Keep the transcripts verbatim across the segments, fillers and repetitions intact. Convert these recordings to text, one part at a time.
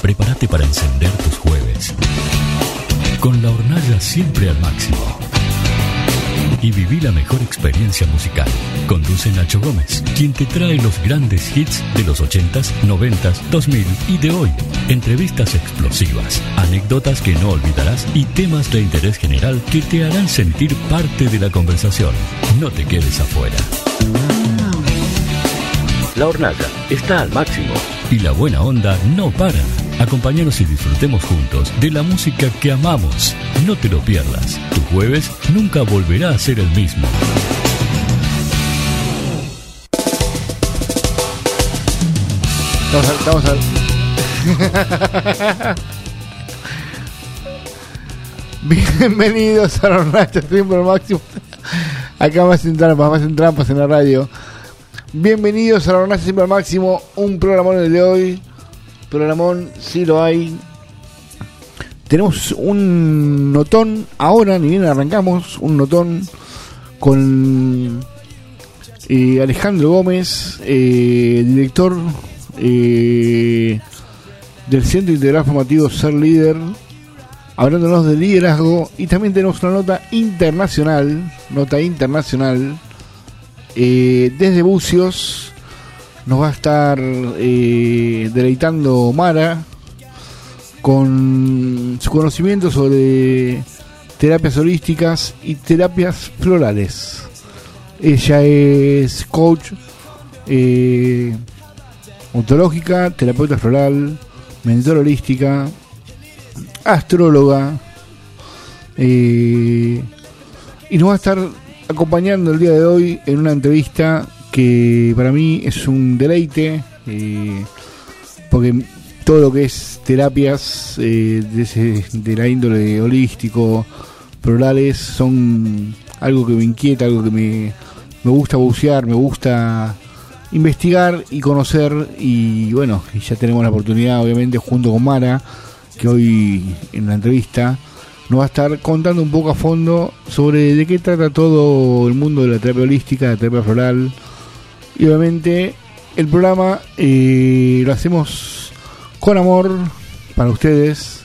Prepárate para encender tus jueves con la hornalla siempre al máximo y viví la mejor experiencia musical. Conduce Nacho Gómez, quien te trae los grandes hits de los ochentas, noventas, dos mil y de hoy. Entrevistas explosivas, anécdotas que no olvidarás y temas de interés general que te harán sentir parte de la conversación. No te quedes afuera. La hornalla está al máximo y la buena onda no para. Acompáñanos y disfrutemos juntos de la música que amamos. No te lo pierdas. Tu jueves nunca volverá a ser el mismo. Vamos a... Vamos a... Bienvenidos a la hornalla siempre al máximo. Acá más en trampas, más en trampas en la radio. Bienvenidos a la hornalla siempre al máximo. Un programón el de hoy. Programón, sí lo hay. Tenemos un notón ahora, ni bien arrancamos, un notón con eh, Alejandro Gómez, eh, director eh, del Centro Integral Formativo Ser Líder, hablándonos de liderazgo. Y también tenemos una nota internacional, nota internacional, eh, desde Bucios. Nos va a estar eh, deleitando Mara con su conocimiento sobre terapias holísticas y terapias florales. Ella es coach eh, ontológica, terapeuta floral, mentor holística, astróloga, eh, y nos va a estar acompañando el día de hoy en una entrevista que para mí es un deleite, eh, porque todo lo que es terapias eh, de, ese, de la índole holístico, florales, son algo que me inquieta, algo que me, me gusta bucear, me gusta investigar y conocer. Y bueno, ya tenemos la oportunidad, obviamente, junto con Mara, que hoy en la entrevista nos va a estar contando un poco a fondo sobre de qué trata todo el mundo de la terapia holística, la terapia floral. Y obviamente el programa eh, lo hacemos con amor para ustedes.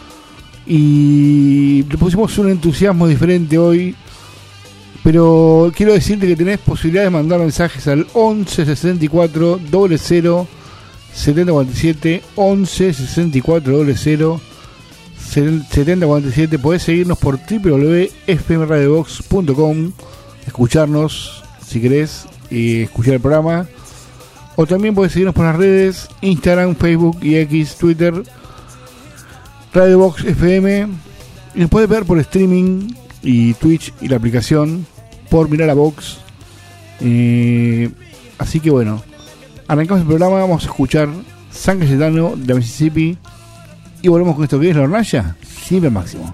Y le pusimos un entusiasmo diferente hoy. Pero quiero decirte que tenés posibilidad de mandar mensajes al once sesenta y cuatro cero cero setenta cuarenta y siete. once sesenta y cuatro cero cero setenta cuarenta y siete. Podés seguirnos por doble u doble u doble u punto f m radio box punto com, escucharnos si querés y escuchar el programa, o también podés seguirnos por las redes Instagram, Facebook y X, Twitter, Radio Box F M, y nos podés ver por streaming y Twitch y la aplicación por Mirar a Box. Eh, así que bueno, arrancamos el programa. Vamos a escuchar San Cayetano de Mississippi y volvemos con esto que es la hornalla siempre al máximo.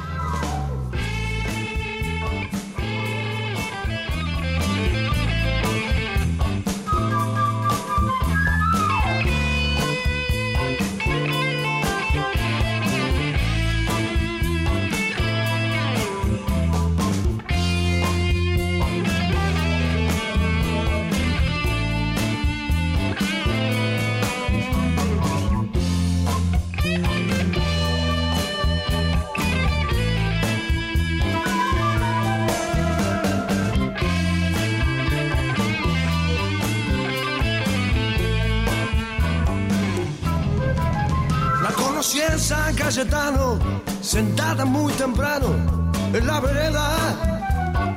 San Cayetano, sentada muy temprano en la vereda,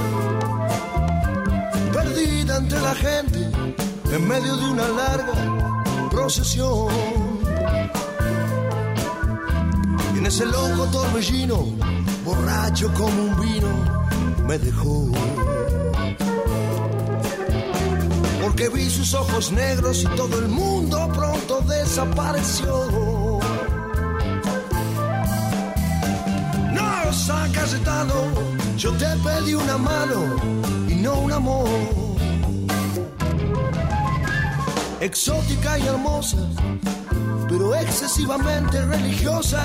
perdida entre la gente, en medio de una larga procesión. Y en ese loco torbellino, borracho como un vino, me dejó. Porque vi sus ojos negros y todo el mundo pronto desapareció. San Cayetano, yo te pedí una mano y no un amor. Exótica y hermosa, pero excesivamente religiosa.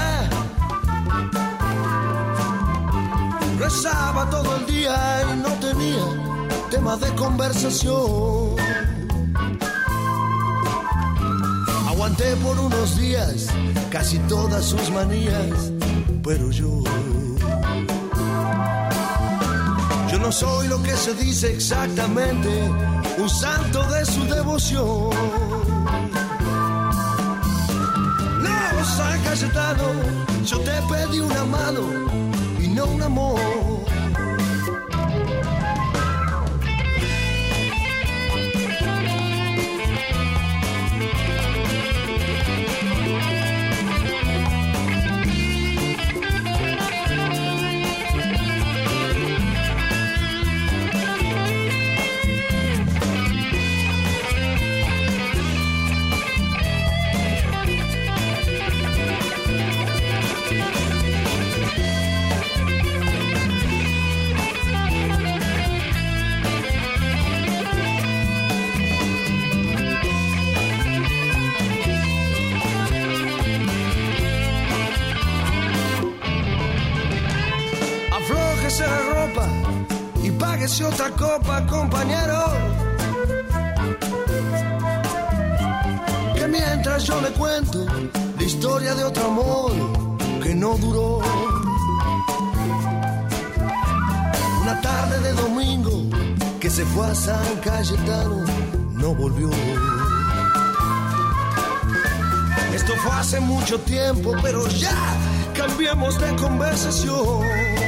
Rezaba todo el día y no tenía tema de conversación. aguanté por unos días casi todas sus manías, pero yo Yo no soy lo que se dice exactamente, un santo de su devoción. No, San Cayetano, yo te pedí una mano y no un amor. la ropa y páguese otra copa, compañero. Que mientras yo le cuento la historia de otro amor que no duró. Una tarde de domingo que se fue a San Cayetano, no volvió. Esto fue hace mucho tiempo, pero ya cambiemos de conversación.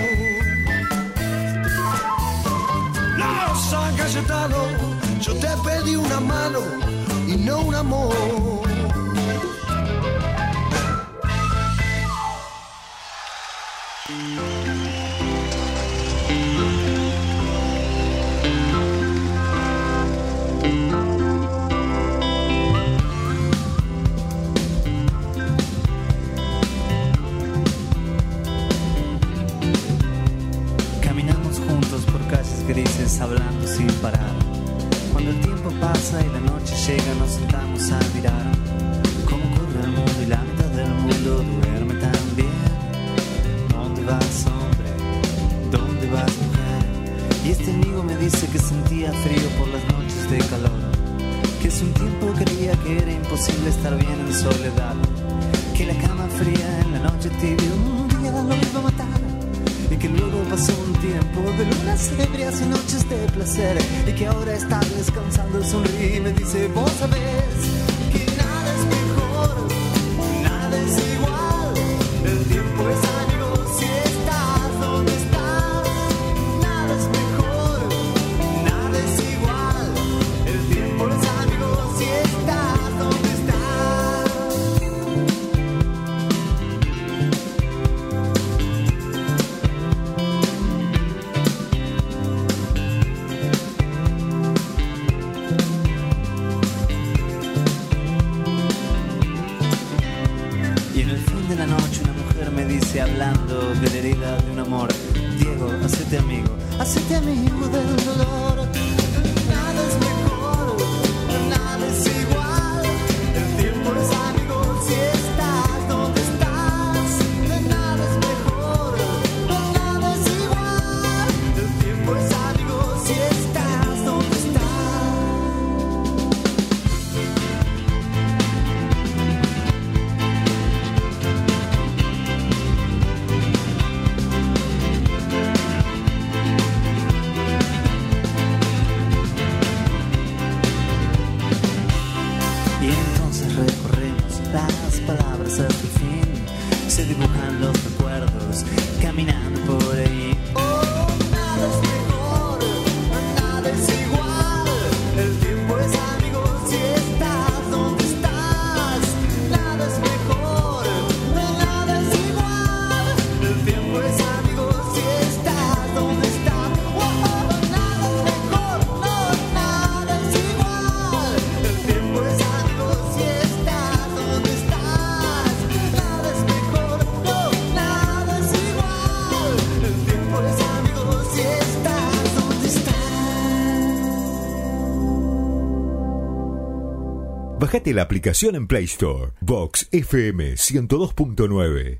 No, San Cayetano, yo te pedí una mano y no un amor. Grises hablando sin parar. Cuando el tiempo pasa y la noche llega, nos sentamos a mirar cómo corre el mundo y la mitad del mundo duerme también. ¿Dónde vas, hombre? ¿Dónde vas, mujer? Y este amigo me dice que sentía frío por las noches de calor, que hace un tiempo creía que era imposible estar bien en soledad, que la cama fría en la noche tibia un día lo iba a matar, y que luego pasó un tiempo de lunas ebrias y noches de placer, y que ahora está descansando, sonríe y me dice: vos sabés que nada es mejor, nada es igual, el tiempo es amigo si estás donde estás. Nada es mejor, nada es igual, el tiempo es amigo si estás donde estás. Me dice hablando de la herida de un amor: Diego, hacete amigo, hacete amigo del dolor. Nada es mejor, nada es igual, el tiempo es amigo si estás donde estás. Nada es mejor, nada es igual, el tiempo es amigo si estás donde estás. Las palabras hasta el fin, se dibujan los recuerdos caminando por ahí. Oh, nada es mejor, nada es igual, el tiempo es amigo si estás donde estás. Nada es mejor, nada es igual, el tiempo es amigo si estás donde estás. Oh, oh, nada es mejor, no, nada es igual, el tiempo es amigo si estás. Bájate la aplicación en Play Store. Vox F M ciento dos punto nueve.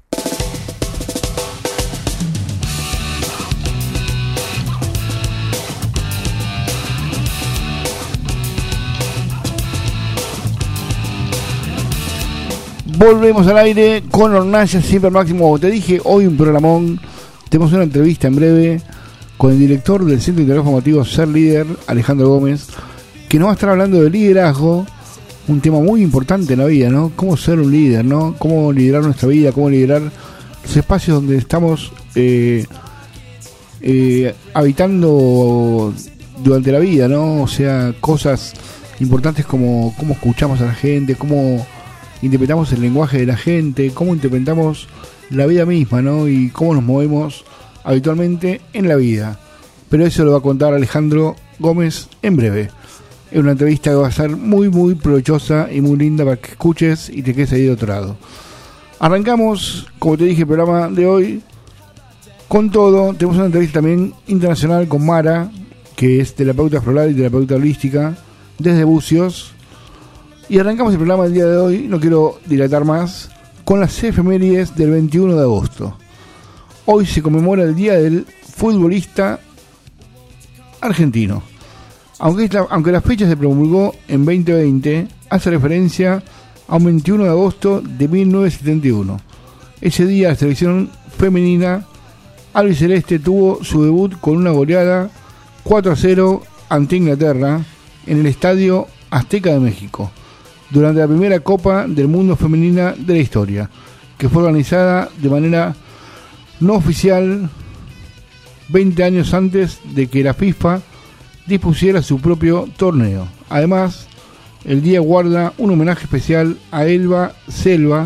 Volvemos al aire con Hornalla siempre al máximo. Como te dije, hoy un programón. Tenemos una entrevista en breve con el director del Centro Integral Formativo Ser Líder, Alejandro Gómez, que nos va a estar hablando de liderazgo, un tema muy importante en la vida, ¿no? Cómo ser un líder, ¿no? Cómo liderar nuestra vida, cómo liderar los espacios donde estamos eh, eh, habitando durante la vida, ¿no? O sea, cosas importantes como cómo escuchamos a la gente, cómo interpretamos el lenguaje de la gente, cómo interpretamos la vida misma, ¿no? Y cómo nos movemos habitualmente en la vida. Pero eso lo va a contar Alejandro Gómez en breve. Es una entrevista que va a ser muy, muy provechosa y muy linda para que escuches y te quedes ahí de otro lado. Arrancamos, como te dije, el programa de hoy con todo. Tenemos una entrevista también internacional con Mara, que es terapeuta floral y terapeuta holística desde Bucios. Y arrancamos el programa del día de hoy, no quiero dilatar más, con las efemérides del veintiuno de agosto. Hoy se conmemora el Día del Futbolista Argentino. Aunque, esta, aunque la fecha se promulgó en veinte veinte, hace referencia a un veintiuno de agosto de mil novecientos setenta y uno. Ese día la selección femenina albiceleste tuvo su debut con una goleada cuatro a cero ante Inglaterra en el Estadio Azteca de México, durante la primera Copa del Mundo femenina de la historia, que fue organizada de manera no oficial veinte años antes de que la FIFA dispusiera su propio torneo. Además, el día guarda un homenaje especial a Elba Selva,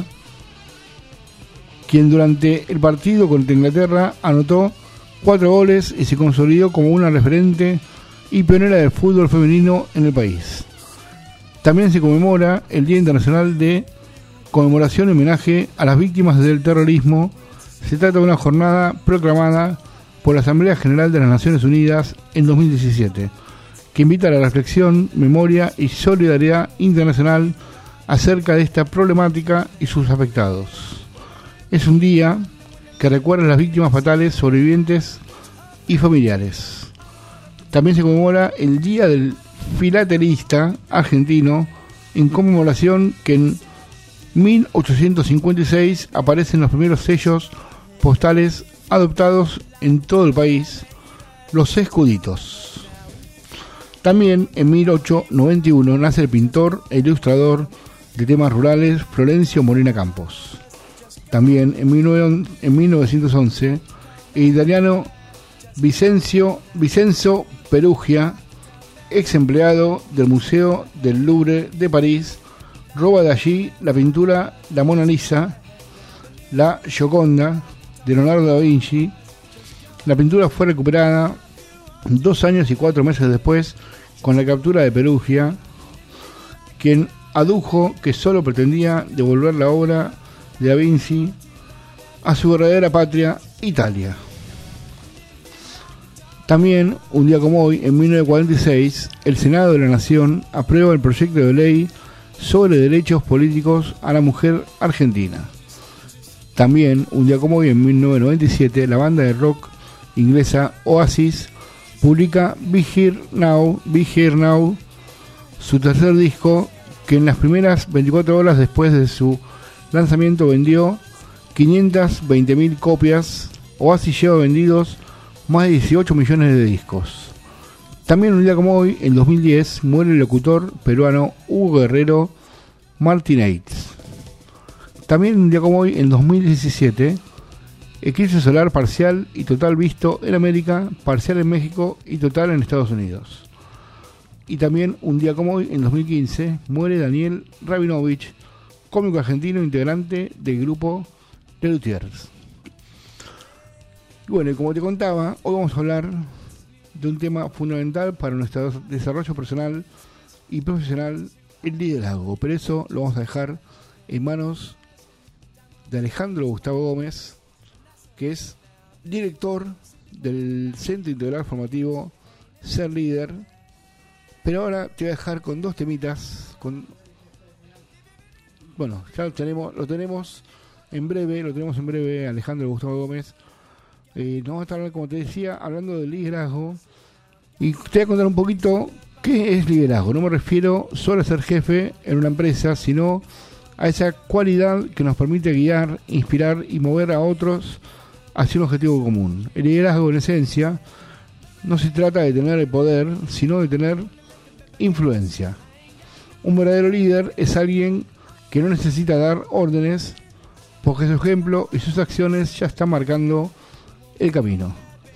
quien durante el partido contra Inglaterra anotó cuatro goles y se consolidó como una referente y pionera del fútbol femenino en el país. También se conmemora el Día Internacional de Conmemoración y Homenaje a las Víctimas del Terrorismo. Se trata de una jornada proclamada por la Asamblea General de las Naciones Unidas en dos mil diecisiete, que invita a la reflexión, memoria y solidaridad internacional acerca de esta problemática y sus afectados. Es un día que recuerda a las víctimas fatales, sobrevivientes y familiares. También se conmemora el Día del Filatelista Argentino, en conmemoración que en mil ochocientos cincuenta y seis aparecen los primeros sellos postales adoptados en todo el país, los escuditos. También en mil ochocientos noventa y uno nace el pintor e ilustrador de temas rurales Florencio Molina Campos. También en, mil novecientos once el italiano Vicencio, Vicenzo Perugia, ex empleado del Museo del Louvre de París, roba de allí la pintura La Mona Lisa, la Gioconda de Leonardo da Vinci. La pintura fue recuperada dos años y cuatro meses después con la captura de Perugia, quien adujo que solo pretendía devolver la obra de da Vinci a su verdadera patria, Italia. También, un día como hoy, en mil novecientos cuarenta y seis, el Senado de la Nación aprueba el proyecto de ley sobre derechos políticos a la mujer argentina. También, un día como hoy, en mil novecientos noventa y siete, la banda de rock inglesa Oasis publica Be Here Now, Be Here Now, su tercer disco, que en las primeras veinticuatro horas después de su lanzamiento vendió quinientas veinte mil copias. Oasis lleva vendidos más de dieciocho millones de discos. También un día como hoy, en dos mil diez, muere el locutor peruano Hugo Guerrero Martínez. También un día como hoy, en dos mil diecisiete, eclipse solar parcial y total visto en América, parcial en México y total en Estados Unidos. Y también un día como hoy, en dos mil quince, muere Daniel Rabinovich, cómico argentino integrante del grupo de Luthiers. Y bueno, como te contaba, hoy vamos a hablar de un tema fundamental para nuestro desarrollo personal y profesional, el liderazgo. Pero eso lo vamos a dejar en manos de Alejandro Gustavo Gómez, que es director del Centro Integral Formativo Ser Líder. Pero ahora te voy a dejar con dos temitas. Con Bueno, ya lo tenemos, lo tenemos en breve, lo tenemos en breve, Alejandro Gustavo Gómez. Eh, nos vamos a estar, como te decía, hablando del liderazgo. Y te voy a contar un poquito qué es liderazgo. No me refiero solo a ser jefe en una empresa, sino a esa cualidad que nos permite guiar, inspirar y mover a otros hacia un objetivo común. El liderazgo, en esencia, no se trata de tener el poder, sino de tener influencia. Un verdadero líder es alguien que no necesita dar órdenes, porque su ejemplo y sus acciones ya están marcando el camino.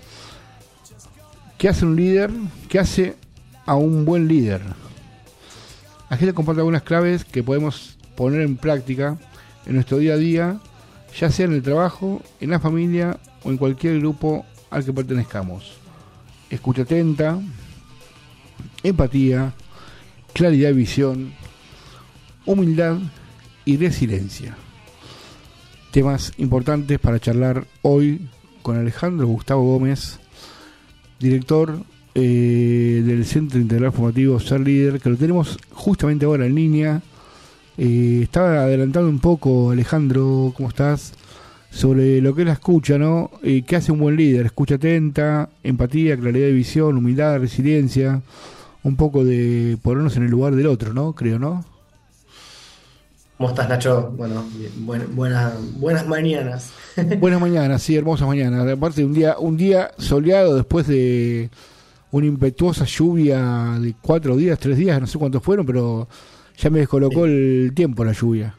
¿Qué hace un líder? ¿Qué hace a un buen líder? Aquí les comparto algunas claves que podemos poner en práctica en nuestro día a día, ya sea en el trabajo, en la familia o en cualquier grupo al que pertenezcamos. Escucha atenta, empatía, claridad de visión, humildad y resiliencia. Temas importantes para charlar hoy con Alejandro Gustavo Gómez, director eh, del Centro Integral Formativo Ser Líder, que lo tenemos justamente ahora en línea. Eh, estaba adelantando un poco, Alejandro, ¿cómo estás? Sobre lo que es la escucha, ¿no? Eh, ¿Qué hace un buen líder? Escucha atenta, empatía, claridad de visión, humildad, resiliencia, un poco de ponernos en el lugar del otro, ¿no? Creo, ¿no? ¿Cómo estás, Nacho? Bueno, buen, buena, buenas mañanas. Buenas mañanas, sí, hermosas mañanas. Aparte, un día, un día soleado después de una impetuosa lluvia de cuatro días, tres días, no sé cuántos fueron, pero ya me descolocó sí. el tiempo la lluvia.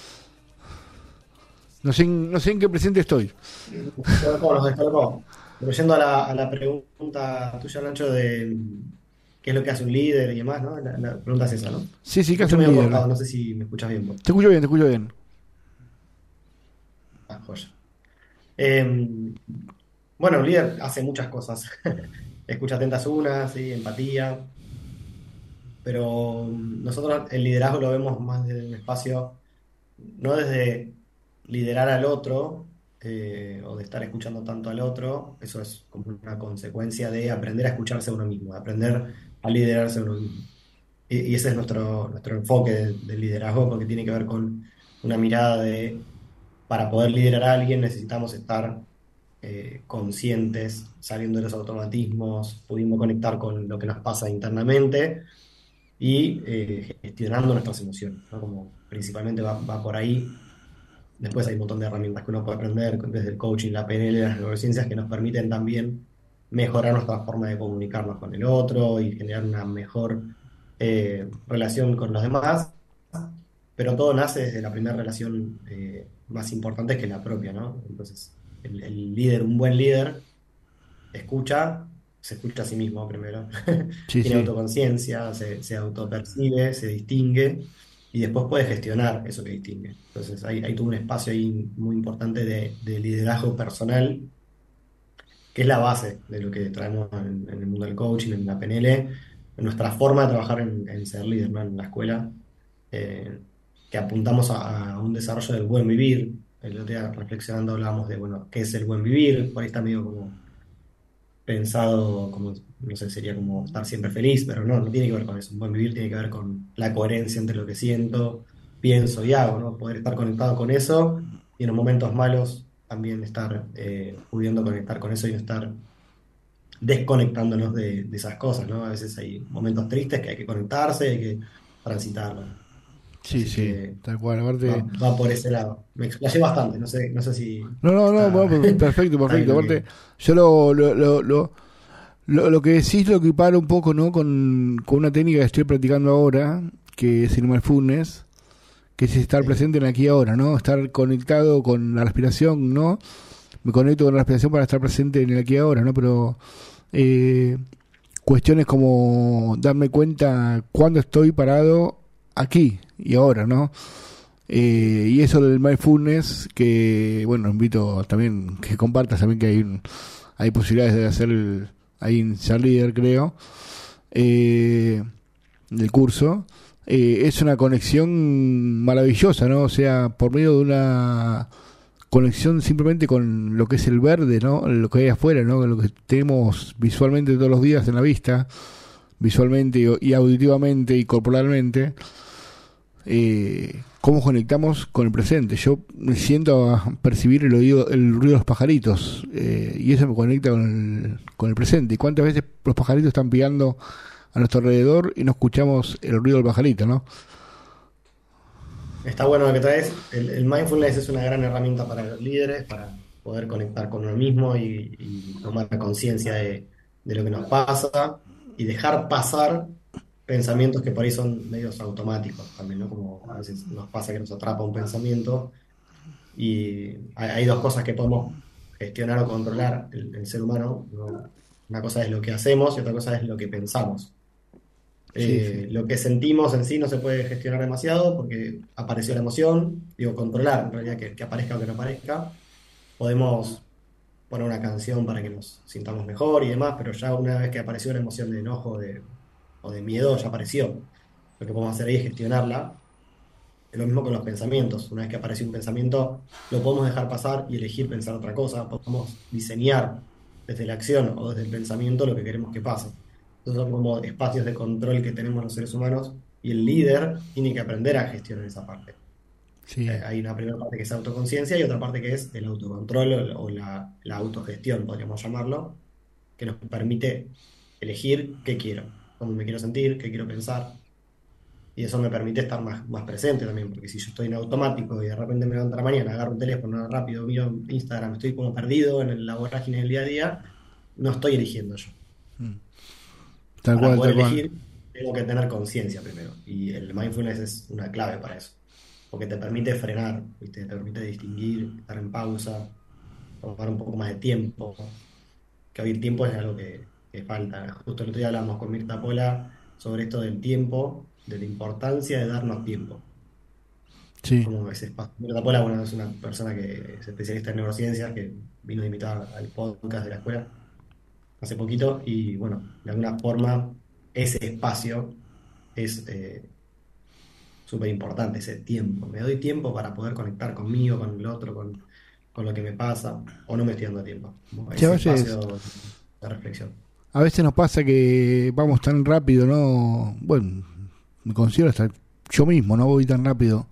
No sé, en, no sé en qué presente estoy. Nos descolocó, nos descolocó. Pero yendo a la, a la pregunta tuya, Nacho, de qué es lo que hace un líder y demás, ¿no? La, la pregunta es esa, ¿no? Sí, sí, ¿qué hace un líder? Cortado, no sé si me escuchas bien. Vos. Te escucho bien, te escucho bien. Ah, joya. Eh, bueno, un líder hace muchas cosas. Escucha atentas unas, ¿sí? Empatía. Pero nosotros el liderazgo lo vemos más desde un espacio, no desde liderar al otro, eh, o de estar escuchando tanto al otro. Eso es como una consecuencia de aprender a escucharse a uno mismo, de aprender a liderarse a uno mismo. Y, y ese es nuestro, nuestro enfoque del, del liderazgo, porque tiene que ver con una mirada de, para poder liderar a alguien necesitamos estar eh, conscientes, saliendo de los automatismos, pudiendo conectar con lo que nos pasa internamente y eh, gestionando nuestras emociones, ¿no? Como principalmente va, va por ahí. Después hay un montón de herramientas que uno puede aprender desde el coaching, la P N L, las neurociencias, que nos permiten también mejorar nuestra forma de comunicarnos con el otro y generar una mejor eh, relación con los demás, pero todo nace desde la primera relación eh, más importante, que es la propia, ¿no? Entonces, el, el líder, un buen líder, escucha, se escucha a sí mismo primero, Sí, tiene sí. autoconciencia, se, se autopercibe, se distingue y después puede gestionar eso que distingue. Entonces hay, hay todo un espacio ahí muy importante de, de liderazgo personal, que es la base de lo que traemos en, en el mundo del coaching, en la P N L, en nuestra forma de trabajar en, en ser líder, ¿no? En la escuela, eh, que apuntamos a, a un desarrollo del buen vivir. El otro día reflexionando hablábamos de, bueno, ¿qué es el buen vivir? Por ahí está medio como pensado como, no sé, sería como estar siempre feliz, pero no, no tiene que ver con eso. Un buen vivir tiene que ver con la coherencia entre lo que siento, pienso y hago, ¿no? Poder estar conectado con eso y en los momentos malos también estar eh, pudiendo conectar con eso y no estar desconectándonos de, de esas cosas, ¿no? A veces hay momentos tristes que hay que conectarse, hay que transitarlos. Sí, Así sí, que tal cual. Aparte... va, va por ese lado. Me explayé bastante, no sé, no sé si... No, no, no, está... bueno, perfecto, perfecto. Aparte, que... yo lo, lo, lo, lo, lo, lo que decís lo equiparo un poco, ¿no? Con, con una técnica que estoy practicando ahora, que es el mindfulness, que es estar sí. presente en aquí y ahora, ¿no? Estar conectado con la respiración, ¿no? Me conecto con la respiración para estar presente en el aquí y ahora, ¿no? Pero eh, cuestiones como darme cuenta cuándo estoy parado aquí y ahora, ¿no? Eh, y eso del mindfulness, que bueno, invito también que compartas también, que hay un, hay posibilidades de hacer el, ahí en Ser Líder, creo, eh, del curso. Eh, es una conexión maravillosa, ¿no? O sea, por medio de una conexión simplemente con lo que es el verde, ¿no? Lo que hay afuera, ¿no? Lo que tenemos visualmente todos los días en la vista, visualmente y auditivamente y corporalmente. Eh, cómo conectamos con el presente. Yo me siento a percibir el oído, el ruido de los pajaritos, eh, y eso me conecta con el, con el presente. Y cuántas veces los pajaritos están pegando a nuestro alrededor y no escuchamos el ruido del pajarito, ¿no? Está bueno lo que traes. El, el mindfulness es una gran herramienta para los líderes, para poder conectar con uno mismo y, y tomar conciencia de, de lo que nos pasa y dejar pasar pensamientos que por ahí son medios automáticos también, ¿no? Como a veces nos pasa que nos atrapa un pensamiento y hay, hay dos cosas que podemos gestionar o controlar el, el ser humano, ¿no? Una cosa es lo que hacemos y otra cosa es lo que pensamos. Sí, sí. Eh, lo que sentimos en sí no se puede gestionar demasiado porque apareció la emoción, digo, controlar en realidad que, que aparezca o que no aparezca. Podemos poner una canción para que nos sintamos mejor y demás, pero ya una vez que apareció la emoción de enojo de, o de miedo, ya apareció. Lo que podemos hacer ahí es gestionarla. Es lo mismo con los pensamientos. Una vez que apareció un pensamiento, lo podemos dejar pasar y elegir pensar otra cosa. Podemos diseñar desde la acción o desde el pensamiento lo que queremos que pase. Entonces son como espacios de control que tenemos los seres humanos y el líder tiene que aprender a gestionar esa parte. Sí. Eh, hay una primera parte que es autoconciencia y otra parte que es el autocontrol o, o la, la autogestión, podríamos llamarlo, que nos permite elegir qué quiero, cómo me quiero sentir, qué quiero pensar. Y eso me permite estar más, más presente también, porque si yo estoy en automático y de repente me levanto a la mañana, agarro un teléfono rápido, miro Instagram, estoy como perdido en la vorágine del día a día, no estoy eligiendo yo. Tal Para cual, poder tal cual. elegir, tengo que tener conciencia primero. Y el mindfulness es una clave para eso. Porque te permite frenar, ¿viste? Te permite distinguir, estar en pausa, tomar un poco más de tiempo. Que hoy el tiempo es algo que, que falta. Justo el otro día hablamos con Mirta Pola sobre esto del tiempo, de la importancia de darnos tiempo. Sí. Como ese espacio. Mirta Pola, bueno, es una persona que es especialista en neurociencias, que vino de invitar al podcast de la escuela hace poquito, y bueno, de alguna forma ese espacio es eh, súper importante, ese tiempo. Me doy tiempo para poder conectar conmigo, con el otro, con, con lo que me pasa, o no me estoy dando tiempo. Como Sí, a ese veces, espacio de reflexión. a veces nos pasa que vamos tan rápido, ¿no? Bueno, me considero hasta yo mismo, no voy tan rápido,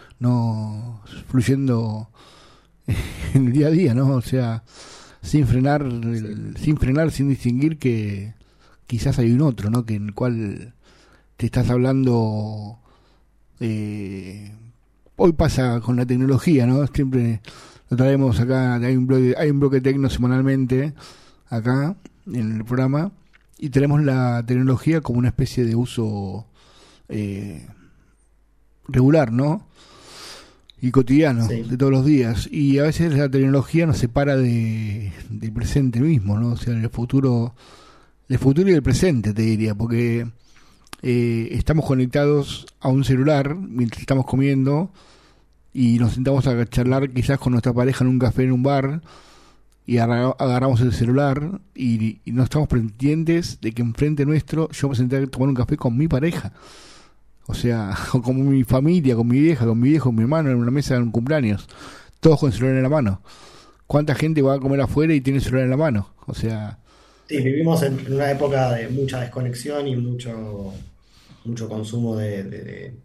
no fluyendo en el día a día, ¿no? O sea, sin frenar, Sí, el- sin frenar, sin distinguir que quizás hay un otro, ¿no? Que en el cual te estás hablando. eh, Hoy pasa con la tecnología, ¿no? Siempre lo traemos acá, hay un bloque, hay un bloque tecno semanalmente acá en el programa y tenemos la tecnología como una especie de uso eh, regular, ¿no? Y cotidiano, sí, de todos los días. Y a veces la tecnología nos separa de, del presente mismo, ¿no? O sea, el futuro, el futuro y el presente, te diría, porque eh, estamos conectados a un celular mientras estamos comiendo y nos sentamos a charlar quizás con nuestra pareja en un café, en un bar, y agarra- agarramos el celular y, y no estamos pendientes de que enfrente nuestro yo me senté a tomar un café con mi pareja. O sea, o con mi familia, con mi vieja, con mi viejo, con mi hermano en una mesa de un cumpleaños. Todos con el celular en la mano. ¿Cuánta gente va a comer afuera y tiene el celular en la mano? O sea, sí, vivimos en, en una época de mucha desconexión y mucho, mucho consumo de, de, de-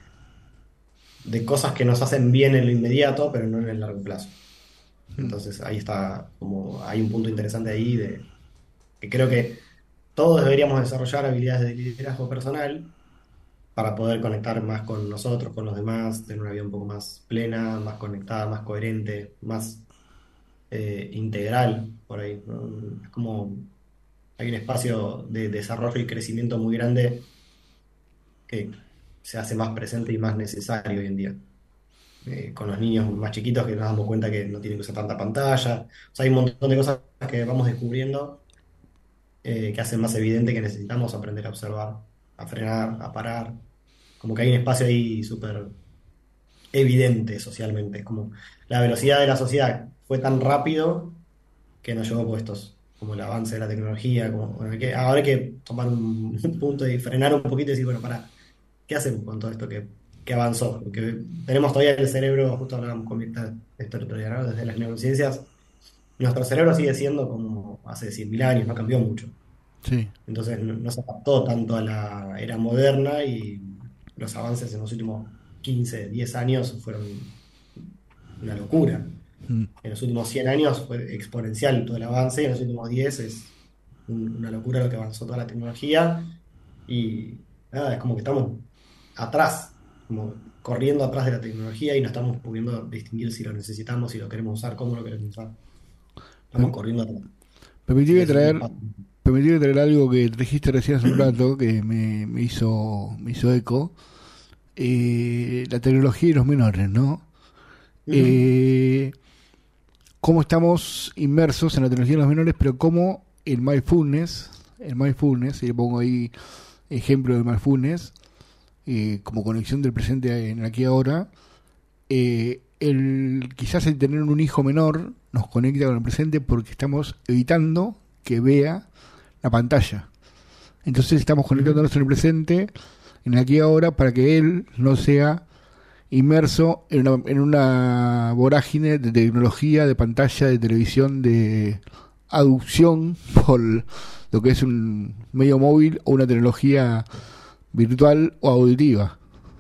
de cosas que nos hacen bien en lo inmediato, pero no en el largo plazo. Entonces ahí está, como hay un punto interesante ahí de que creo que todos deberíamos desarrollar habilidades de liderazgo personal para poder conectar más con nosotros, con los demás, tener una vida un poco más plena, más conectada, más coherente, más eh, integral por ahí, ¿no? Es como hay un espacio de desarrollo y crecimiento muy grande que se hace más presente y más necesario hoy en día. Eh, con los niños más chiquitos que nos damos cuenta que no tienen que usar tanta pantalla. O sea, hay un montón de cosas que vamos descubriendo eh, que hacen más evidente que necesitamos aprender a observar, a frenar, a parar. Como que hay un espacio ahí súper evidente socialmente. Es como la velocidad de la sociedad fue tan rápido que nos llevó puestos. Como el avance de la tecnología, como bueno, hay que, ahora hay que tomar un, un punto y frenar un poquito y decir, bueno, para, ¿qué hacemos con todo esto que, que avanzó? Porque tenemos todavía el cerebro, justo hablábamos con Mirta de esto el otro día, ¿no? Desde las neurociencias, nuestro cerebro sigue siendo como hace cien mil años, no cambió mucho. sí. Entonces no, no se adaptó tanto a la era moderna y los avances en los últimos quince diez años fueron una locura. Mm. En los últimos cien años fue exponencial todo el avance y en los últimos diez es un- una locura lo que avanzó toda la tecnología y nada, es como que estamos atrás. Como corriendo atrás de la tecnología y no estamos pudiendo distinguir si lo necesitamos, si lo queremos usar, cómo lo queremos usar. Estamos corriendo atrás. Permitime traer, permitime traer algo que trajiste recién hace un rato, que me, me hizo me hizo eco. Eh, la tecnología y los menores, ¿no? Uh-huh. Eh, cómo estamos inmersos en la tecnología de los menores, pero cómo el mindfulness, el mindfulness, y le pongo ahí ejemplo de mindfulness, eh, como conexión del presente en aquí y ahora, eh, el, quizás el tener un hijo menor nos conecta con el presente porque estamos evitando que vea la pantalla. Entonces estamos conectándonos en el presente, en aquí y ahora, para que él no sea inmerso en una, en una vorágine de tecnología, de pantalla, de televisión, de aducción por lo que es un medio móvil o una tecnología virtual o auditiva.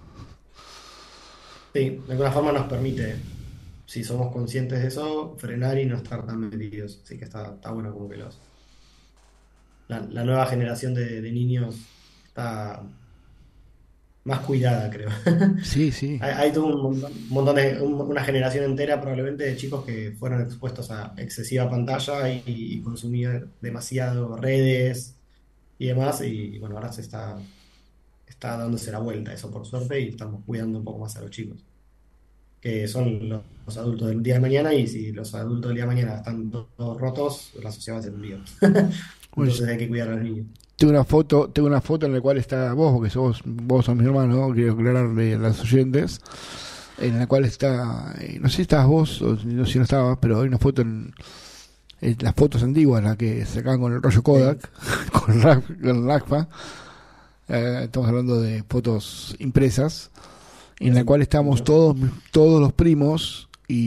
Sí, de alguna forma nos permite, si somos conscientes de eso, frenar y no estar tan metidos. Así que está, está bueno como que los... La, la nueva generación de, de niños está más cuidada, creo. Sí, sí. Hay, hay todo un montón, un montón de... un- una generación entera probablemente de chicos que fueron expuestos a excesiva pantalla y, y consumir demasiado redes y demás. Y bueno, ahora se está, está dándose la vuelta eso por suerte y estamos cuidando un poco más a los chicos, que son los, los adultos del día de mañana, y si los adultos del día de mañana están to- todos rotos, la sociedad va a ser un lío. Entonces hay que cuidar a los niños. Tengo una foto, tengo una foto en la cual está vos, porque sos, vos sos mi hermano, quiero aclararle a los oyentes, en la cual está, eh, no sé si estabas vos, o si no, si no estabas, pero hay una foto en, en las fotos antiguas, la que sacaban con el rollo Kodak, con el Ra- con el RACFA, eh, estamos hablando de fotos impresas, en la cual estábamos todos, todos los primos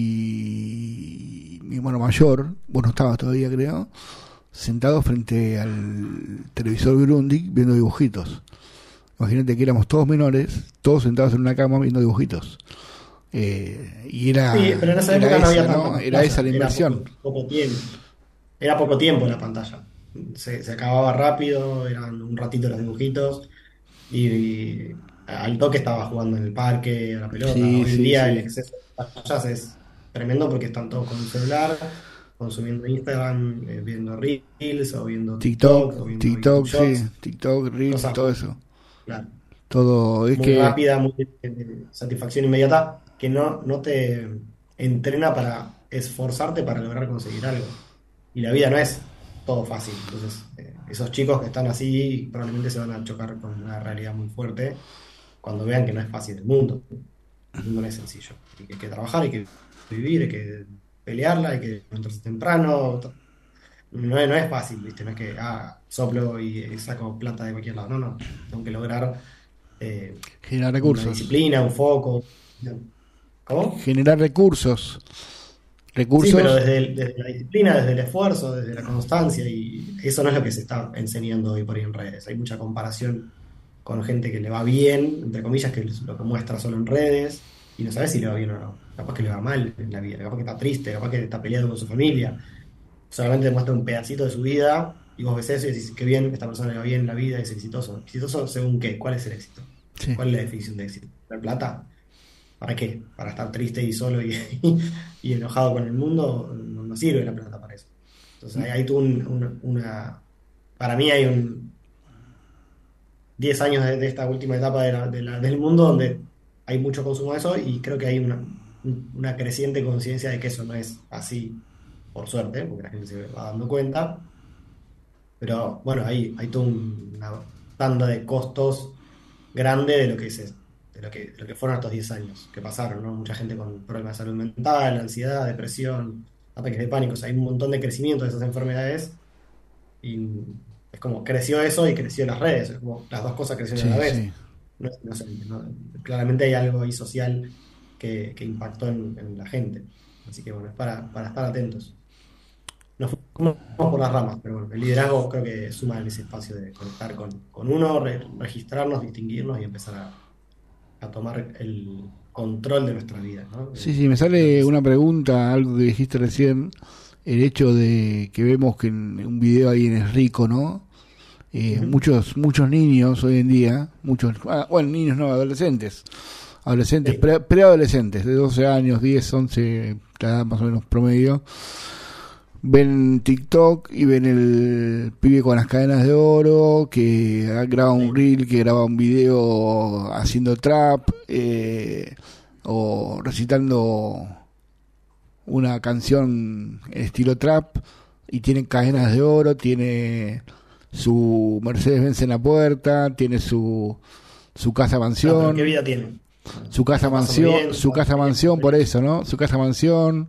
y mi hermano mayor, vos no estabas todavía creo, sentados frente al televisor Grundig viendo dibujitos. Imagínate que éramos todos menores, todos sentados en una cama viendo dibujitos. Eh, y era, Sí, pero en esa era época no había esa, tanta ¿no? pantalla, Era esa la era inversión. poco, poco tiempo. Era poco tiempo la pantalla. Se, se acababa rápido, eran un ratito los dibujitos y, y al toque estaba jugando en el parque, a la pelota. Sí, Hoy en sí, día el sí. exceso de pantallas es tremendo porque están todos con un celular, consumiendo Instagram, eh, viendo Reels o viendo TikTok o TikTok, viendo TikTok, YouTube sí, Shorts, TikTok, Reels, cosas todo eso. claro, Todo, es muy que, rápida, muy de satisfacción inmediata, que no, no te entrena para esforzarte para lograr conseguir algo. Y la vida no es todo fácil. Entonces, eh, esos chicos que están así probablemente se van a chocar con una realidad muy fuerte cuando vean que no es fácil el mundo. El mundo no es sencillo. Y que hay que trabajar, hay que vivir, hay que pelearla, hay que levantarse temprano. No es, no es fácil, ¿viste? No es que ah, soplo y, y saco plata de cualquier lado. No, no. Tengo que lograr eh, generar una recursos. disciplina, un foco. ¿Cómo? Generar recursos. Sí, Recursos. pero desde, el- desde la disciplina, desde el esfuerzo, desde la constancia, y eso no es lo que se está enseñando hoy por ahí en redes. Hay mucha comparación con gente que le va bien, entre comillas, que es lo que muestra solo en redes, y no sabes si le va bien o no. Capaz que le va mal en la vida, capaz que está triste, capaz que está peleado con su familia. Solamente muestra un pedacito de su vida, y vos ves eso y decís, qué bien, esta persona le va bien en la vida, es exitoso. ¿Exitoso según qué? ¿Cuál es el éxito? Sí. ¿Cuál es la definición de éxito? ¿La plata? ¿Para qué? ¿Para estar triste y solo y, y enojado con el mundo? No, no sirve la plata para eso. Entonces hay, hay tú un- un- una... Para mí hay un diez años de, de esta última etapa de la- de la- del mundo donde hay mucho consumo de eso, y creo que hay una, una creciente conciencia de que eso no es así, por suerte, porque la gente se va dando cuenta. Pero bueno, hay, hay toda un- una tanda de costos grande de lo que es esto, de lo que, de lo que fueron estos diez años que pasaron, ¿no? Mucha gente con problemas de salud mental, ansiedad, depresión, ataques de pánico. O sea, hay un montón de crecimiento de esas enfermedades, y es como creció eso y creció las redes, es como las dos cosas crecieron a Sí, la vez. sí. No, no sé, no- claramente hay algo ahí social que, que impactó en, en la gente. Así que bueno, es para, para estar atentos. Nos fuimos por las ramas, pero bueno, el liderazgo creo que suma en ese espacio de conectar con, con uno, re- registrarnos, distinguirnos y empezar a, a tomar el control de nuestra vida, ¿no? Sí, sí, me Creo que sale es- una pregunta, algo que dijiste recién, el hecho de que vemos que en un video ahí en Es Rico, ¿no? Eh, Ujú. muchos muchos niños hoy en día, muchos, ah, bueno, niños no, adolescentes, adolescentes, Sí. pre, preadolescentes, de doce años, diez, once, la edad más o menos promedio, ven TikTok y ven el pibe con las cadenas de oro, que graba un reel, que graba un video haciendo trap, eh, o recitando una canción estilo trap, y tiene cadenas de oro, tiene su Mercedes-Benz en la puerta, tiene su su casa Ah, mansión, pero ¿qué vida tiene? su casa La pasa mansión, muy bien, su pasa casa bien, mansión, por feliz. eso, ¿no? Su casa mansión,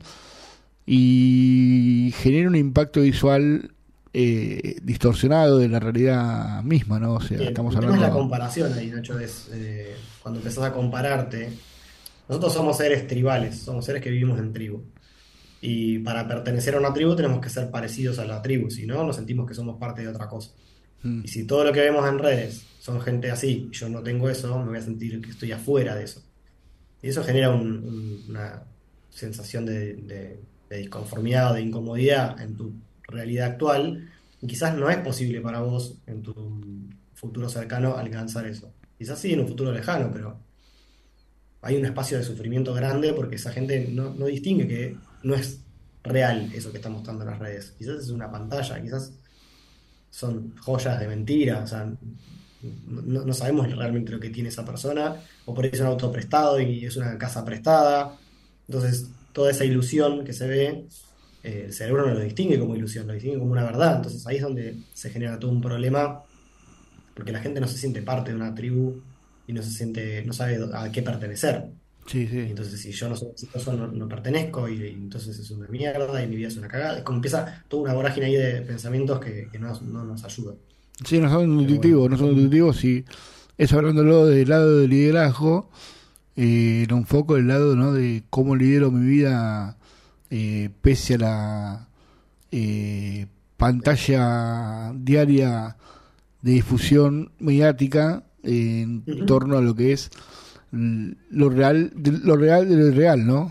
y genera un impacto visual eh, distorsionado de la realidad misma, ¿no? O sea, Sí, estamos el tema es la hablando... comparación ahí, Nacho, es eh, cuando empezás a compararte. Nosotros somos seres tribales, somos seres que vivimos en tribu. Y para pertenecer a una tribu tenemos que ser parecidos a la tribu, si no, nos sentimos que somos parte de otra cosa. Mm, Y si todo lo que vemos en redes son gente así, y yo no tengo eso, me voy a sentir que estoy afuera de eso. Y eso genera un- un- una sensación de, de- de disconformidad o de incomodidad en tu realidad actual. Y quizás no es posible para vos en tu futuro cercano alcanzar eso. Quizás sí en un futuro lejano, pero hay un espacio de sufrimiento grande porque esa gente no, no distingue que no es real eso que está mostrando en las redes. Quizás es una pantalla, quizás son joyas de mentira, o sea, no, no sabemos realmente lo que tiene esa persona, o por ahí es un auto prestado y es una casa prestada. Entonces, toda esa ilusión que se ve, eh, el cerebro no lo distingue como ilusión, lo distingue como una verdad. Entonces, ahí es donde se genera todo un problema, porque la gente no se siente parte de una tribu y no se siente, no sabe a qué pertenecer. sí, Y sí. entonces, si yo no soy exitoso, no, no pertenezco, y, y entonces es una mierda, y mi vida es una cagada. Es como empieza toda una vorágine ahí de pensamientos que, que no, no nos ayuda. Sí, no son Pero bueno, intuitivos, no son intuitivos, y eso hablándolo del lado del liderazgo, eh, en un foco del lado, ¿no?, de cómo lidero mi vida eh, pese a la eh, pantalla diaria de difusión mediática eh, en Ujú. torno a lo que es l- lo real, de, lo real de lo irreal, ¿no?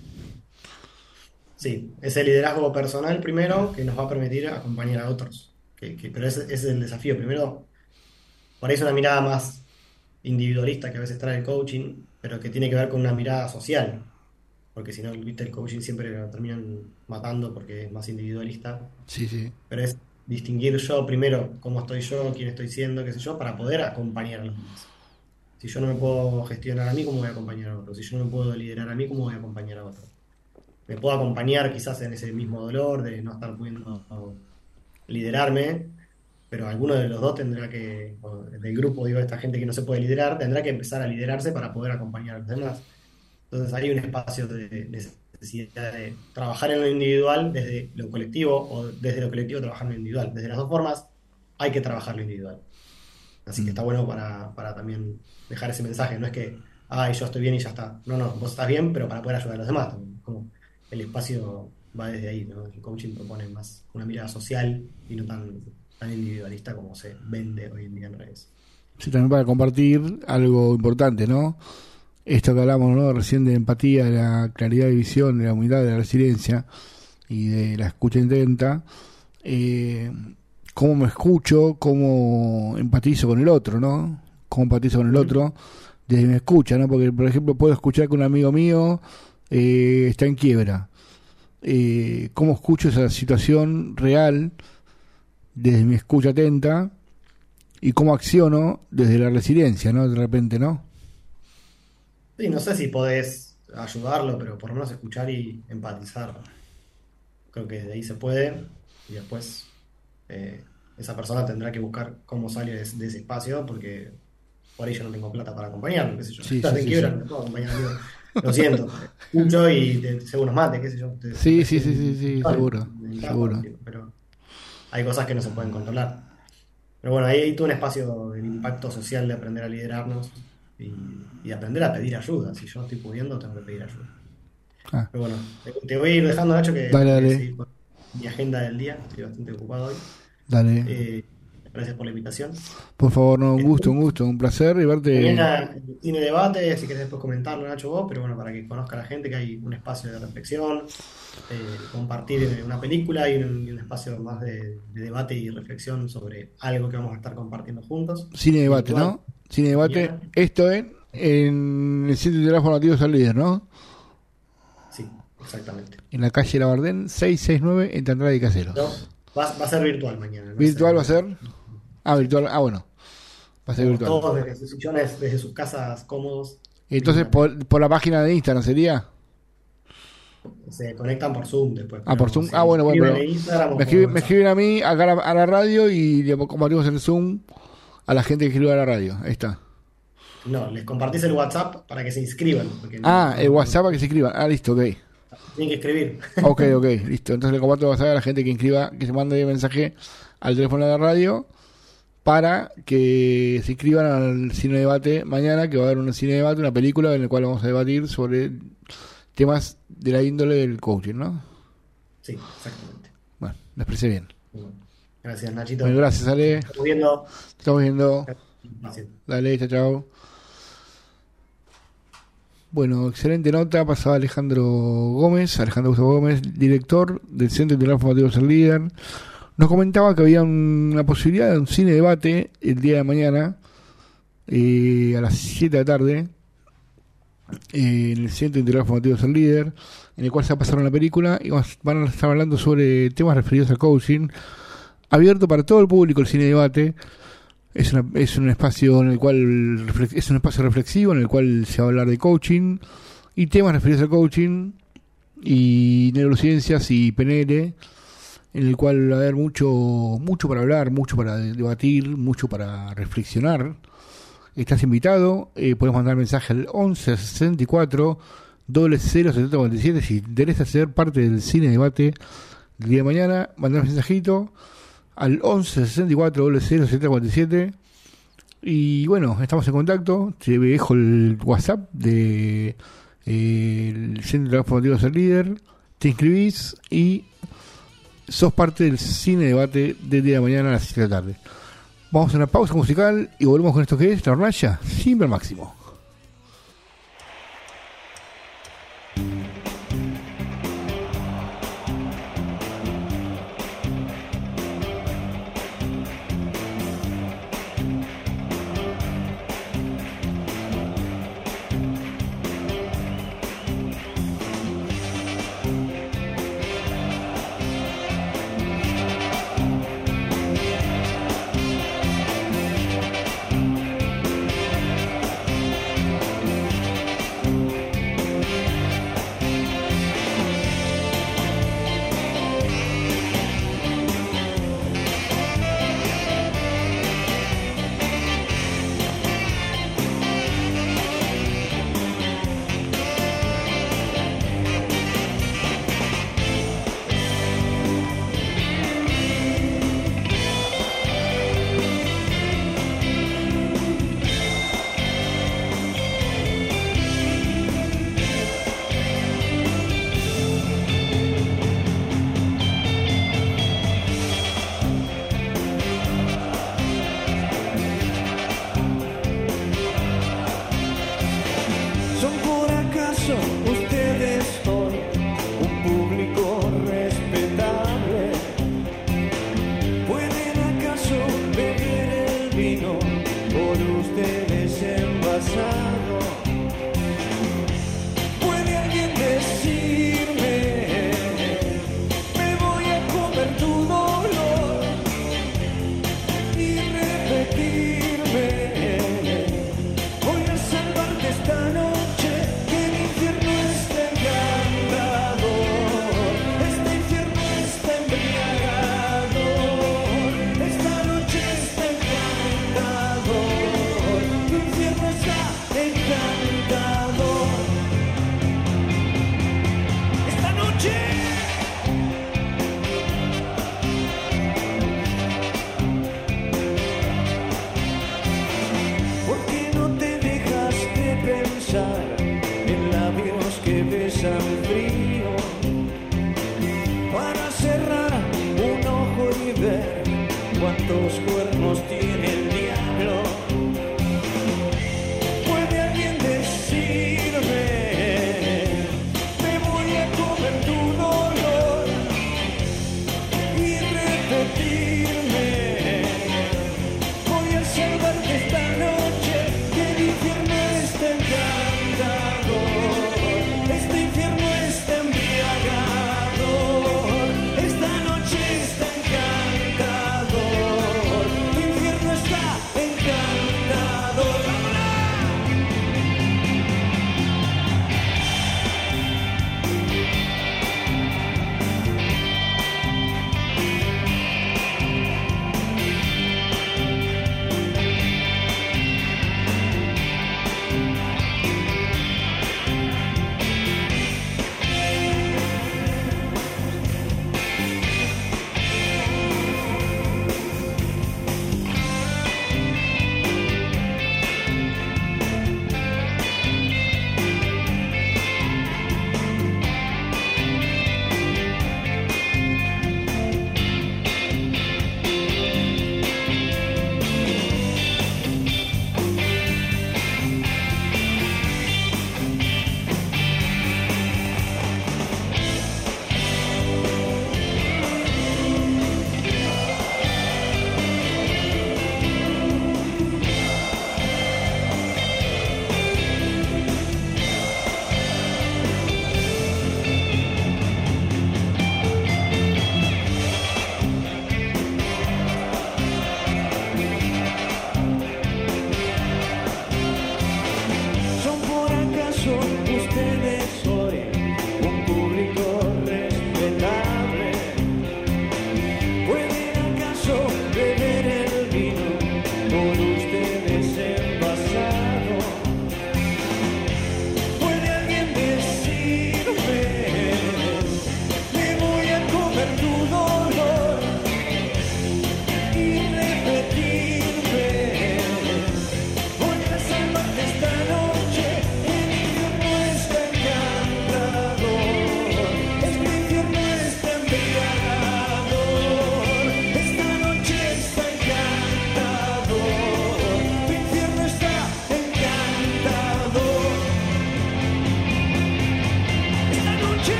Sí, ese liderazgo personal primero que nos va a permitir acompañar a otros. Que, que- pero ese, ese es el desafío. Primero, por ahí es una mirada más individualista que a veces trae el coaching, pero que tiene que ver con una mirada social. Porque si no, viste, el coaching siempre lo terminan matando porque es más individualista. Sí, sí. Pero es distinguir yo primero cómo estoy yo, quién estoy siendo, qué sé yo, para poder acompañar a los demás. Si yo no me puedo gestionar a mí, ¿cómo voy a acompañar a otro? Si yo no me puedo liderar a mí, ¿cómo voy a acompañar a otro? Me puedo acompañar quizás en ese mismo dolor de no estar pudiendo liderarme, pero alguno de los dos tendrá que, o del grupo, digo, esta gente que no se puede liderar, tendrá que empezar a liderarse para poder acompañar a los demás. Entonces hay un espacio de necesidad de trabajar en lo individual desde lo colectivo, o desde lo colectivo trabajar en lo individual. Desde las dos formas hay que trabajar lo individual. Así que está bueno para, para también dejar ese mensaje. No es que, ay, yo estoy bien y ya está. No, no, vos estás bien, pero para poder ayudar a los demás también. Como el espacio va desde ahí, ¿no? El coaching propone más una mirada social y no tan, tan individualista como se vende hoy en día en redes. Sí, también para compartir algo importante, ¿no? Esto que hablamos, ¿no?, recién de empatía, de la claridad de visión, de la humildad, de la resiliencia y de la escucha intenta. Eh, cómo me escucho, cómo empatizo con el otro, ¿no? Cómo empatizo con el otro desde mi escucha, ¿no? Porque, por ejemplo, puedo escuchar que un amigo mío eh, está en quiebra. Eh, cómo escucho esa situación real desde mi escucha atenta y cómo acciono desde la resiliencia, ¿no? De repente, ¿no? Sí, no sé si podés ayudarlo, pero por lo menos escuchar y empatizar. Creo que desde ahí se puede, y después eh, esa persona tendrá que buscar cómo salir de, de ese espacio, porque por ahí yo no tengo plata para acompañarlo, qué sé yo. Sí, Estás sí, en sí, quiebra, sí. no te puedo acompañar, amigo. Lo siento, escucho y te, te unos mates, qué sé yo. Te, Sí, te- sí, sí, sí, sí, Vale, seguro, me encanta, seguro. tío, pero hay cosas que no se pueden controlar. Pero bueno, ahí hay todo un espacio del impacto social de aprender a liderarnos y, y aprender a pedir ayuda. Si yo no estoy pudiendo, tengo que pedir ayuda. Ah, Pero bueno, te, te voy a ir dejando, Nacho, que dale, tengo que dale, seguir con mi agenda del día. Estoy bastante ocupado hoy. dale. Eh, gracias por la invitación. Por favor, no, un Eh, gusto, un gusto, un placer y verte. Mañana tiene debate, si querés después comentarlo, Nacho, vos, pero bueno, para que conozca la gente que hay un espacio de reflexión, eh, compartir una película y un, y un espacio más de, de debate y reflexión sobre algo que vamos a estar compartiendo juntos. Cine debate, Virtual, ¿no? Cine debate, mañana. esto en en el sitio de informativos al líder, ¿no? Sí, exactamente. En la calle Labardén, seiscientos sesenta y nueve, entre Andrade y Caseros. No, va, va a ser virtual mañana. ¿no? ¿Virtual va a ser? Ah, virtual. Ah, bueno. Va a ser virtual. Todos desde sus sillones, desde sus casas cómodos. Entonces, por, por la página de Instagram sería. Se conectan por Zoom después. Ah, por Zoom. Ah, bueno, bueno. Pero me, escriben, me escriben a mí, acá a la, a la radio y le compartimos el Zoom a la gente que escribe a la radio. Ahí está. No, les compartís el WhatsApp para que se inscriban. Porque ah, no, el WhatsApp para que se inscriban. Ah, listo, ok. Tienen que escribir. Ok, ok, listo. Entonces le comparto el WhatsApp a la gente que inscriba, que se mande mensaje al teléfono de la radio para que se inscriban al cine debate mañana, que va a haber un cine debate, una película en la cual vamos a debatir sobre temas de la índole del coaching, ¿no? Sí, exactamente. Bueno, lo expresé bien. Bueno, gracias, Nachito. Bueno, gracias, Ale. Estamos viendo. Estamos viendo. Gracias. Dale, chao, chao. Bueno, excelente nota. Pasaba Alejandro Gómez, Alejandro Gustavo Gómez, director del Centro Integral Informativo Ser Líder. Nos comentaba que había una posibilidad de un cine debate el día de mañana eh, a las siete de la tarde eh, en el Centro Integral Informativo Ser Líder, en el cual se va a pasar una película y van a estar hablando sobre temas referidos al coaching, abierto para todo el público. El cine debate es, una, es un espacio en el cual es un espacio reflexivo en el cual se va a hablar de coaching y temas referidos al coaching y neurociencias y P N L, en el cual va a haber mucho mucho para hablar, mucho para debatir, mucho para reflexionar. Estás invitado, eh, puedes mandar mensaje al once sesenta y cuatro cero cero setenta cuarenta y siete si te interesa ser parte del cine debate el día de mañana. Mandar un mensajito al once sesenta y cuatro cero cero setenta cuarenta y siete y bueno, estamos en contacto. Te dejo el WhatsApp de eh, el Centro Informativo Ser Líder, te inscribís y sos parte del cine debate del día de mañana a las siete de la tarde. Vamos a una pausa musical y volvemos con esto que es La Hornalla, siempre al máximo. Voy a salvarte esta noche, que el infierno está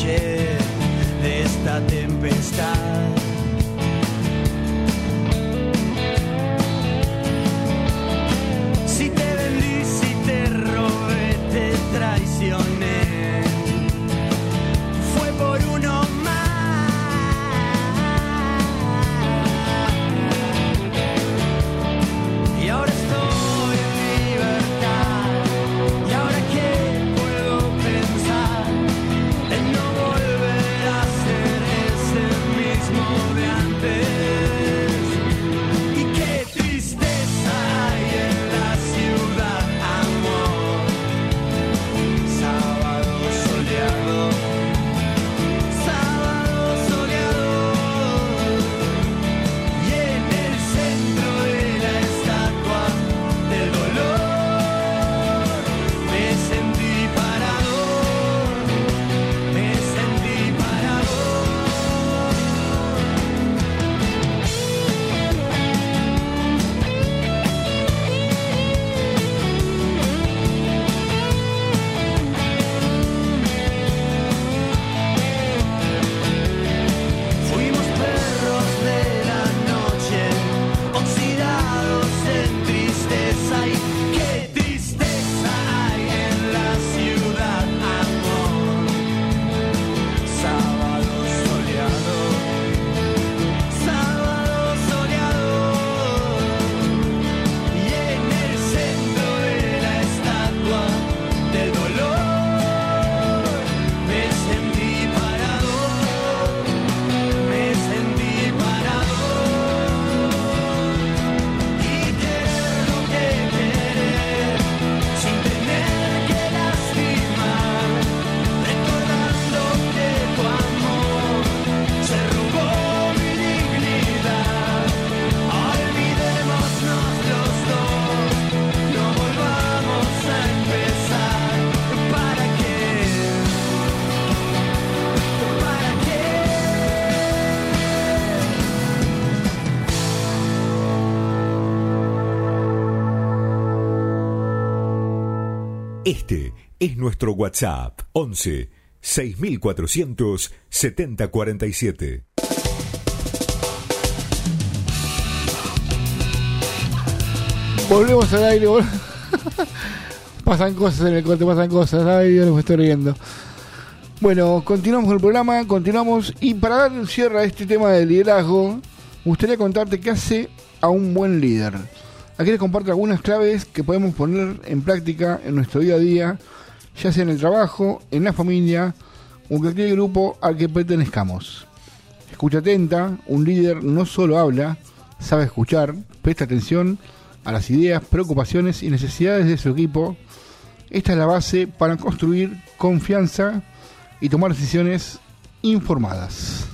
noche de esta tempestad. Si te vendí, si te robé, te traicioné, fue por uno más. Y ahora estoy en libertad. Y ahora que puedo pensar en no volver a ser ese mismo de antes. Y qué tristeza hay en la ciudad, amor. Sábado soleado, sábado soleado. Y en el centro de la estatua del dolor me sentí parado, me sentí parado. Fuimos perros de la noche, oxidados en tristeza. Y qué tristeza hay en la ciudad, amor. Sábado soleado, sábado soleado. Y en el centro de la estatua del dolor me sentí parado, me sentí parado. Y querer lo que querer, sin tener que lastimar, recordando que tu amor se robó mi dignidad. Olvidémonos los dos, no volvamos a empezar. ¿Para qué? ¿Para qué? Este es nuestro WhatsApp once seis mil cuatrocientos setenta cuarenta y siete. Volvemos al aire. vol- pasan cosas en el corte, pasan cosas. Ay, Dios, me estoy riendo. Bueno, continuamos con el programa, continuamos. Y para dar un cierre a este tema del liderazgo, me gustaría contarte qué hace a un buen líder. Aquí les comparto algunas claves que podemos poner en práctica en nuestro día a día, ya sea en el trabajo, en la familia o en cualquier grupo al que pertenezcamos. Escucha atenta, un líder no solo habla, sabe escuchar, presta atención a las ideas, preocupaciones y necesidades de su equipo. Esta es la base para construir confianza y tomar decisiones informadas.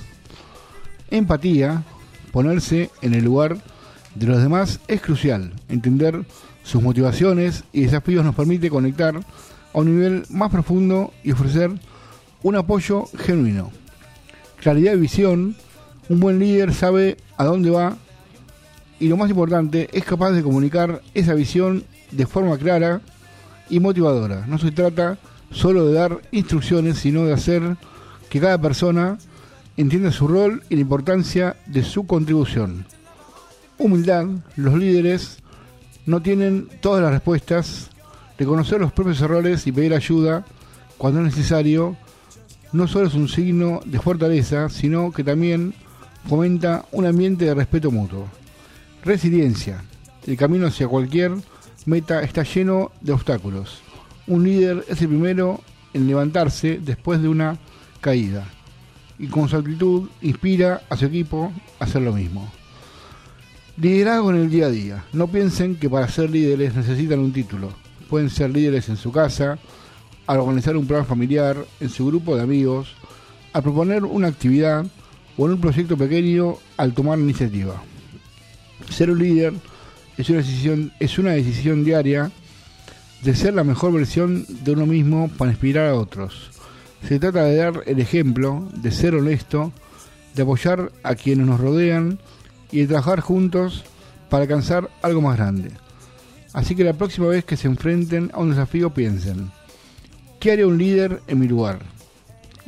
Empatía, ponerse en el lugar de los demás es crucial. Entender sus motivaciones y desafíos nos permite conectar a un nivel más profundo y ofrecer un apoyo genuino. Claridad y visión. Un buen líder sabe a dónde va y, lo más importante, es capaz de comunicar esa visión de forma clara y motivadora. No se trata solo de dar instrucciones, sino de hacer que cada persona entienda su rol y la importancia de su contribución. Humildad. Los líderes no tienen todas las respuestas. Reconocer los propios errores y pedir ayuda cuando es necesario no solo es un signo de fortaleza, sino que también fomenta un ambiente de respeto mutuo. Resiliencia. El camino hacia cualquier meta está lleno de obstáculos. Un líder es el primero en levantarse después de una caída, y con su actitud inspira a su equipo a hacer lo mismo. Liderazgo en el día a día. No piensen que para ser líderes necesitan un título. Pueden ser líderes en su casa, al organizar un plan familiar, en su grupo de amigos, al proponer una actividad o en un proyecto pequeño, al tomar iniciativa. Ser un líder es una decisión, es una decisión diaria de ser la mejor versión de uno mismo para inspirar a otros. Se trata de dar el ejemplo, de ser honesto, de apoyar a quienes nos rodean y de trabajar juntos para alcanzar algo más grande. Así que la próxima vez que se enfrenten a un desafío piensen: ¿qué haría un líder en mi lugar?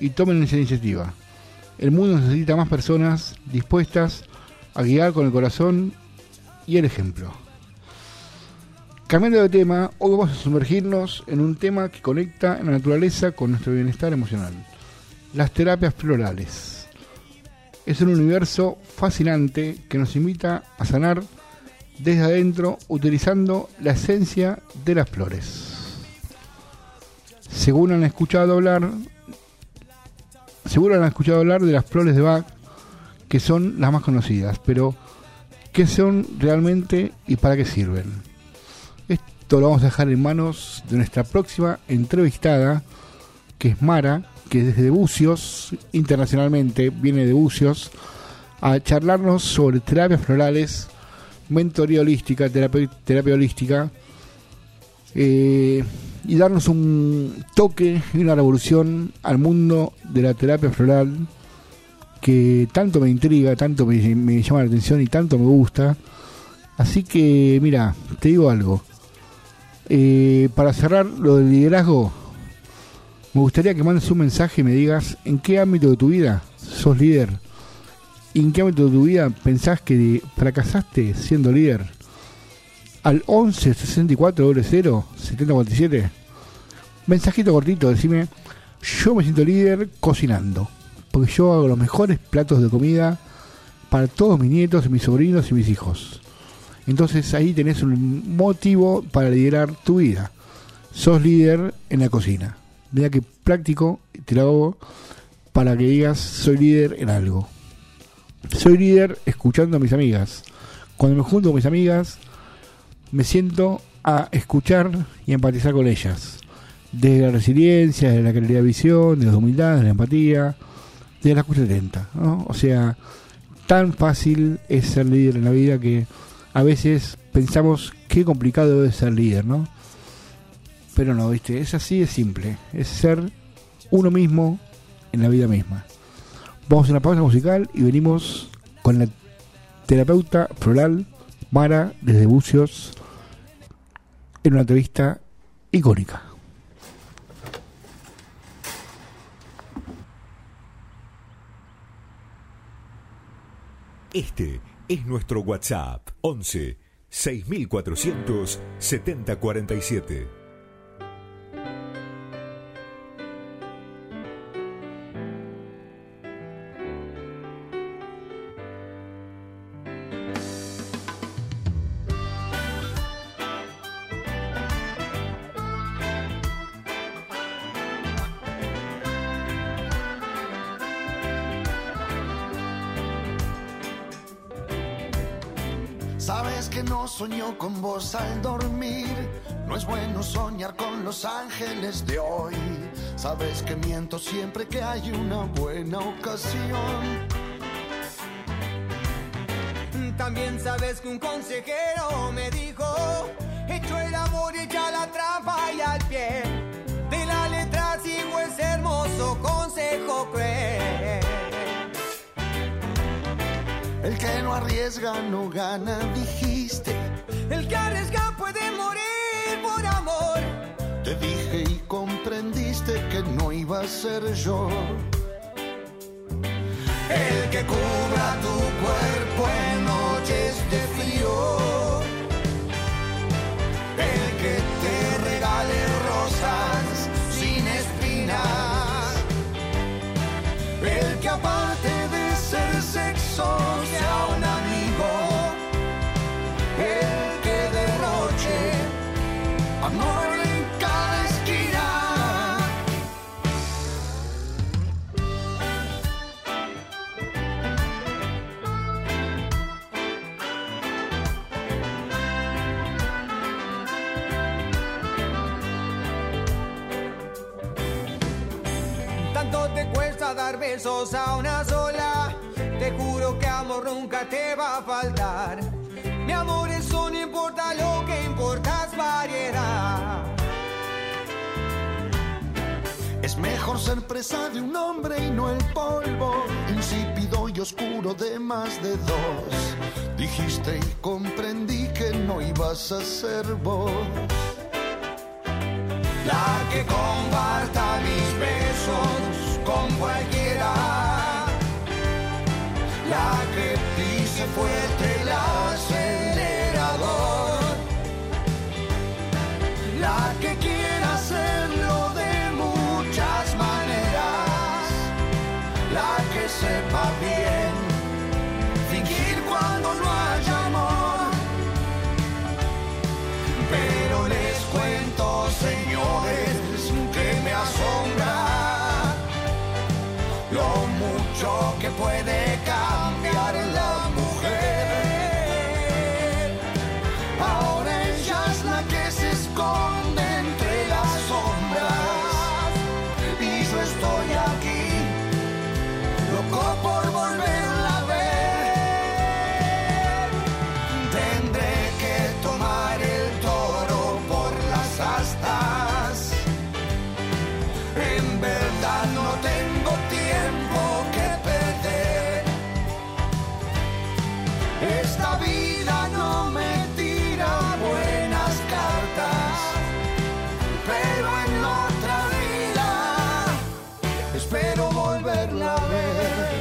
y tomen esa iniciativa. El mundo necesita más personas dispuestas a guiar con el corazón y el ejemplo. Cambiando de tema, hoy vamos a sumergirnos en un tema que conecta la naturaleza con nuestro bienestar emocional: las terapias florales. Es un universo fascinante que nos invita a sanar desde adentro utilizando la esencia de las flores. Según han escuchado hablar, seguro han escuchado hablar de las flores de Bach, que son las más conocidas, pero ¿qué son realmente y para qué sirven? Esto lo vamos a dejar en manos de nuestra próxima entrevistada, que es Mara, que desde Bucios, internacionalmente, viene de Bucios, a charlarnos sobre terapias florales, mentoría holística, terapia, terapia holística, eh, y darnos un toque y una revolución al mundo de la terapia floral, que tanto me intriga, tanto me, me llama la atención y tanto me gusta. Así que, mira, te digo algo. Eh, para cerrar lo del liderazgo, me gustaría que mandes un mensaje y me digas en qué ámbito de tu vida sos líder y en qué ámbito de tu vida pensás que fracasaste siendo líder. Al once sesenta y cuatro cero setenta cuarenta y siete, mensajito cortito, decime: yo me siento líder cocinando, porque yo hago los mejores platos de comida para todos mis nietos, mis sobrinos y mis hijos. Entonces ahí tenés un motivo para liderar tu vida. Sos líder en la cocina. Mira que práctico, te lo hago para que digas: soy líder en algo. Soy líder escuchando a mis amigas. Cuando me junto con mis amigas, me siento a escuchar y a empatizar con ellas. Desde la resiliencia, desde la claridad de visión, de la humildad, de la empatía, de la escucha atenta, ¿no? O sea, tan fácil es ser líder en la vida que a veces pensamos qué complicado es ser líder, ¿no? Pero no, ¿viste? Es así de simple. Es ser uno mismo en la vida misma. Vamos a una pausa musical y venimos con la terapeuta floral Mara desde Bucios en una entrevista icónica. Este es nuestro WhatsApp: once seis mil cuatrocientos setenta cuarenta y siete. Sabes que no soñó con vos al dormir. No es bueno soñar con los ángeles de hoy. Sabes que miento siempre que hay una buena ocasión. También sabes que un consejero me dijo: hecho el amor, echa la trampa y al pie de la letra sigo ese hermoso consejo cruel. El que no arriesga no gana, dijiste. El que arriesga puede morir por amor. Te dije y comprendiste que no iba a ser yo el que cubra tu cuerpo en noches de frío, el que te regale rosas sin espinas, el que aparte de ser sexo sea un amigo, el que derroche amor en cada esquina. Tanto te cuesta dar besos a una sola. Te juro que amor nunca te va a faltar. Mi amor, eso no importa, lo que importa es variedad. Es mejor ser presa de un hombre y no el polvo insípido y oscuro de más de dos. Dijiste y comprendí que no ibas a ser vos la que comparta mis besos con cualquiera, la que pise fuerte el acelerador, la que quiera hacerlo de muchas maneras, la que sepa bien fingir cuando no haya amor. Pero les cuento, señores, que me asombra lo mucho que puede cambiar la mujer. Ahora ella es la que se esconde entre las sombras y yo estoy aquí, loco por volverla a ver. Tendré que tomar el toro por las astas. En verdad no tengo tiempo que perder. Esta vida no me tira buenas cartas, pero en otra vida espero volverla a ver.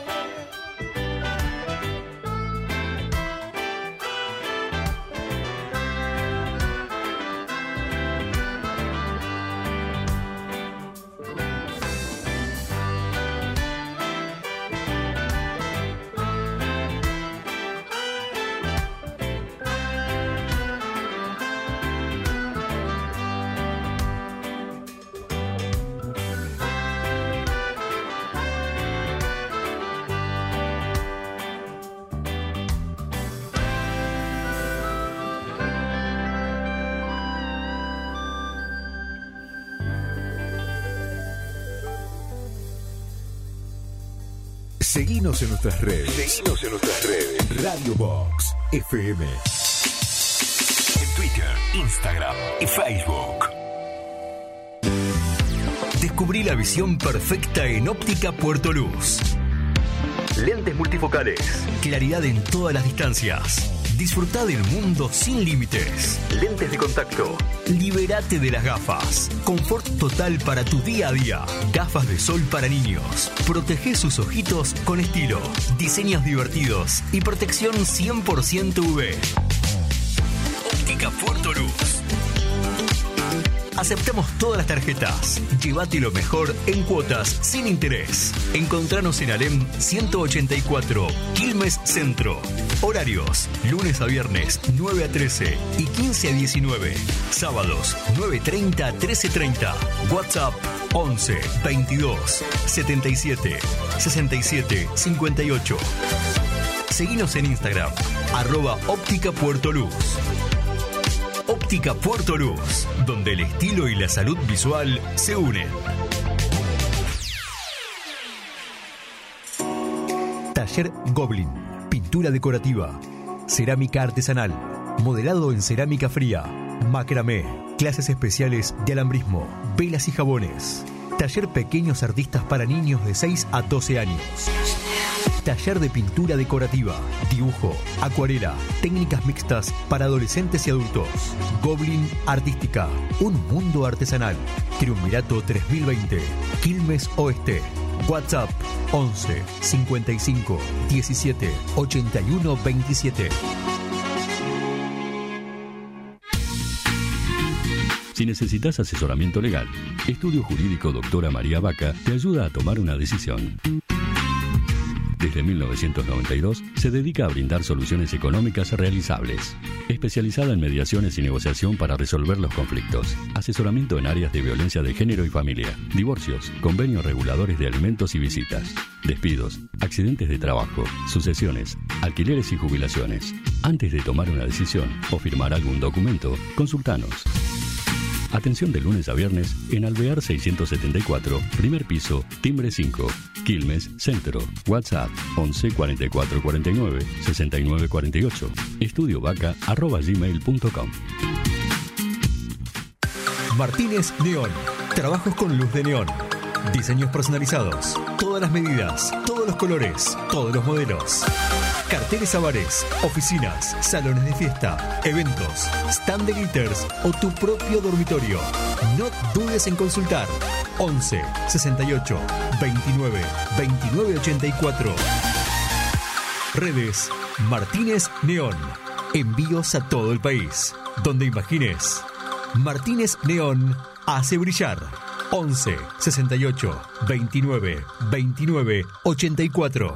Seguinos en nuestras redes. Seguinos en nuestras redes. Radio Box F M. En Twitter, Instagram y Facebook. Descubrí la visión perfecta en Óptica Puerto Luz. Lentes multifocales. Claridad en todas las distancias. Disfrutá del mundo sin límites. Lentes de contacto. Libérate de las gafas. Confort total para tu día a día. Gafas de sol para niños. Protege sus ojitos con estilo. Diseños divertidos y protección cien por ciento U V. Óptica Puerto Luz. Aceptamos todas las tarjetas. Llévate lo mejor en cuotas sin interés. Encontranos en Alem ciento ochenta y cuatro, Quilmes Centro. Horarios: lunes a viernes nueve a trece y quince a diecinueve. Sábados nueve treinta a trece treinta. WhatsApp once veintidós setenta y siete sesenta y siete cincuenta y ocho. Seguinos en Instagram, arroba Óptica Puerto Luz. Óptica Puerto Luz, donde el estilo y la salud visual se unen. Taller Goblin, pintura decorativa, cerámica artesanal, modelado en cerámica fría, macramé, clases especiales de alambrismo, velas y jabones. Taller Pequeños Artistas para niños de seis a doce años. Taller de pintura decorativa, dibujo, acuarela, técnicas mixtas para adolescentes y adultos. Goblin Artística, un mundo artesanal. Triunvirato tres mil veinte, Quilmes Oeste. WhatsApp once cincuenta y cinco diecisiete ochenta y uno veintisiete. Si necesitas asesoramiento legal, Estudio Jurídico Doctora María Vaca te ayuda a tomar una decisión. Desde mil novecientos noventa y dos se dedica a brindar soluciones económicas realizables. Especializada en mediaciones y negociación para resolver los conflictos. Asesoramiento en áreas de violencia de género y familia. Divorcios, convenios reguladores de alimentos y visitas. Despidos, accidentes de trabajo, sucesiones, alquileres y jubilaciones. Antes de tomar una decisión o firmar algún documento, consultanos. Atención de lunes a viernes en Alvear seiscientos setenta y cuatro, primer piso, timbre cinco, Quilmes Centro. WhatsApp once cuarenta y cuatro cuarenta y nueve sesenta y nueve cuarenta y ocho. Estudiovaca arroba gmail punto com. Martínez Neón. Trabajos con luz de neón. Diseños personalizados. Todas las medidas, todos los colores, todos los modelos. Carteles a bares, oficinas, salones de fiesta, eventos, stand de glitters o tu propio dormitorio. No dudes en consultar. once sesenta y ocho veintinueve veintinueve ochenta y cuatro. Redes Martínez Neón. Envíos a todo el país. Donde imagines. Martínez Neón hace brillar. once sesenta y ocho veintinueve veintinueve ochenta y cuatro.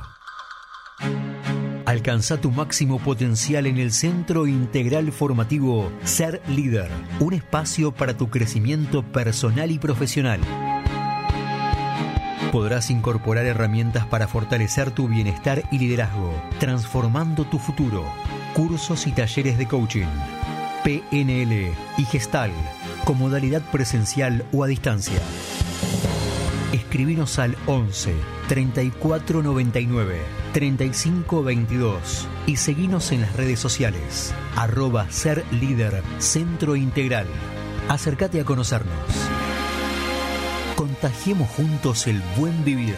Alcanza tu máximo potencial en el Centro Integral Formativo Ser Líder, un espacio para tu crecimiento personal y profesional. Podrás incorporar herramientas para fortalecer tu bienestar y liderazgo, transformando tu futuro. Cursos y talleres de coaching, P N L y Gestal, con modalidad presencial o a distancia. Escribinos al once treinta y cuatro noventa y nueve treinta y cinco veintidós y seguinos en las redes sociales, arroba Ser Líder Centro Integral. Acércate a conocernos. Contagiemos juntos el buen vivir.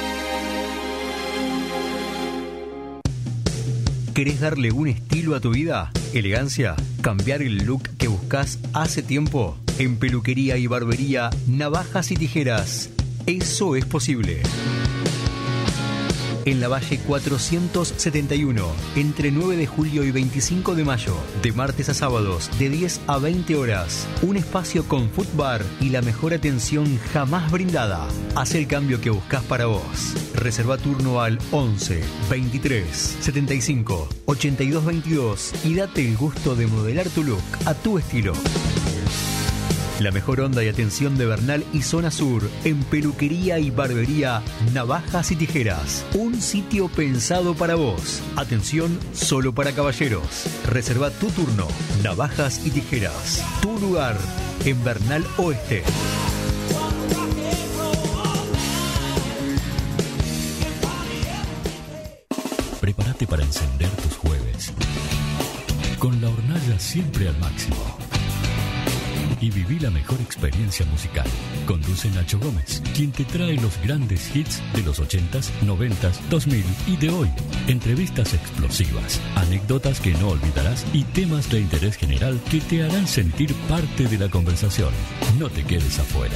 ¿Querés darle un estilo a tu vida? ¿Elegancia? ¿Cambiar el look que buscas hace tiempo? En Peluquería y Barbería Navajas y Tijeras, eso es posible. En la Valle cuatrocientos setenta y uno, entre nueve de julio y veinticinco de mayo, de martes a sábados, de diez a veinte horas. Un espacio con food bar y la mejor atención jamás brindada. Haz el cambio que buscas para vos. Reserva turno al once veintitrés setenta y cinco ochenta y dos veintidós y date el gusto de modelar tu look a tu estilo. La mejor onda y atención de Bernal y Zona Sur en Peluquería y Barbería Navajas y Tijeras. Un sitio pensado para vos. Atención solo para caballeros. Reserva tu turno. Navajas y Tijeras. Tu lugar en Bernal Oeste. Prepárate para encender tus jueves con la hornalla siempre al máximo. Y viví la mejor experiencia musical. Conduce Nacho Gómez, quien te trae los grandes hits de los ochentas, noventas, dos mil y de hoy. Entrevistas explosivas, anécdotas que no olvidarás y temas de interés general que te harán sentir parte de la conversación. No te quedes afuera.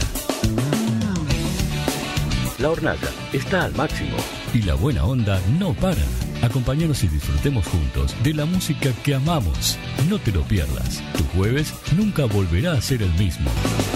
La hornalla está al máximo y la buena onda no para. Acompáñanos y disfrutemos juntos de la música que amamos. No te lo pierdas. Tu jueves nunca volverá a ser el mismo.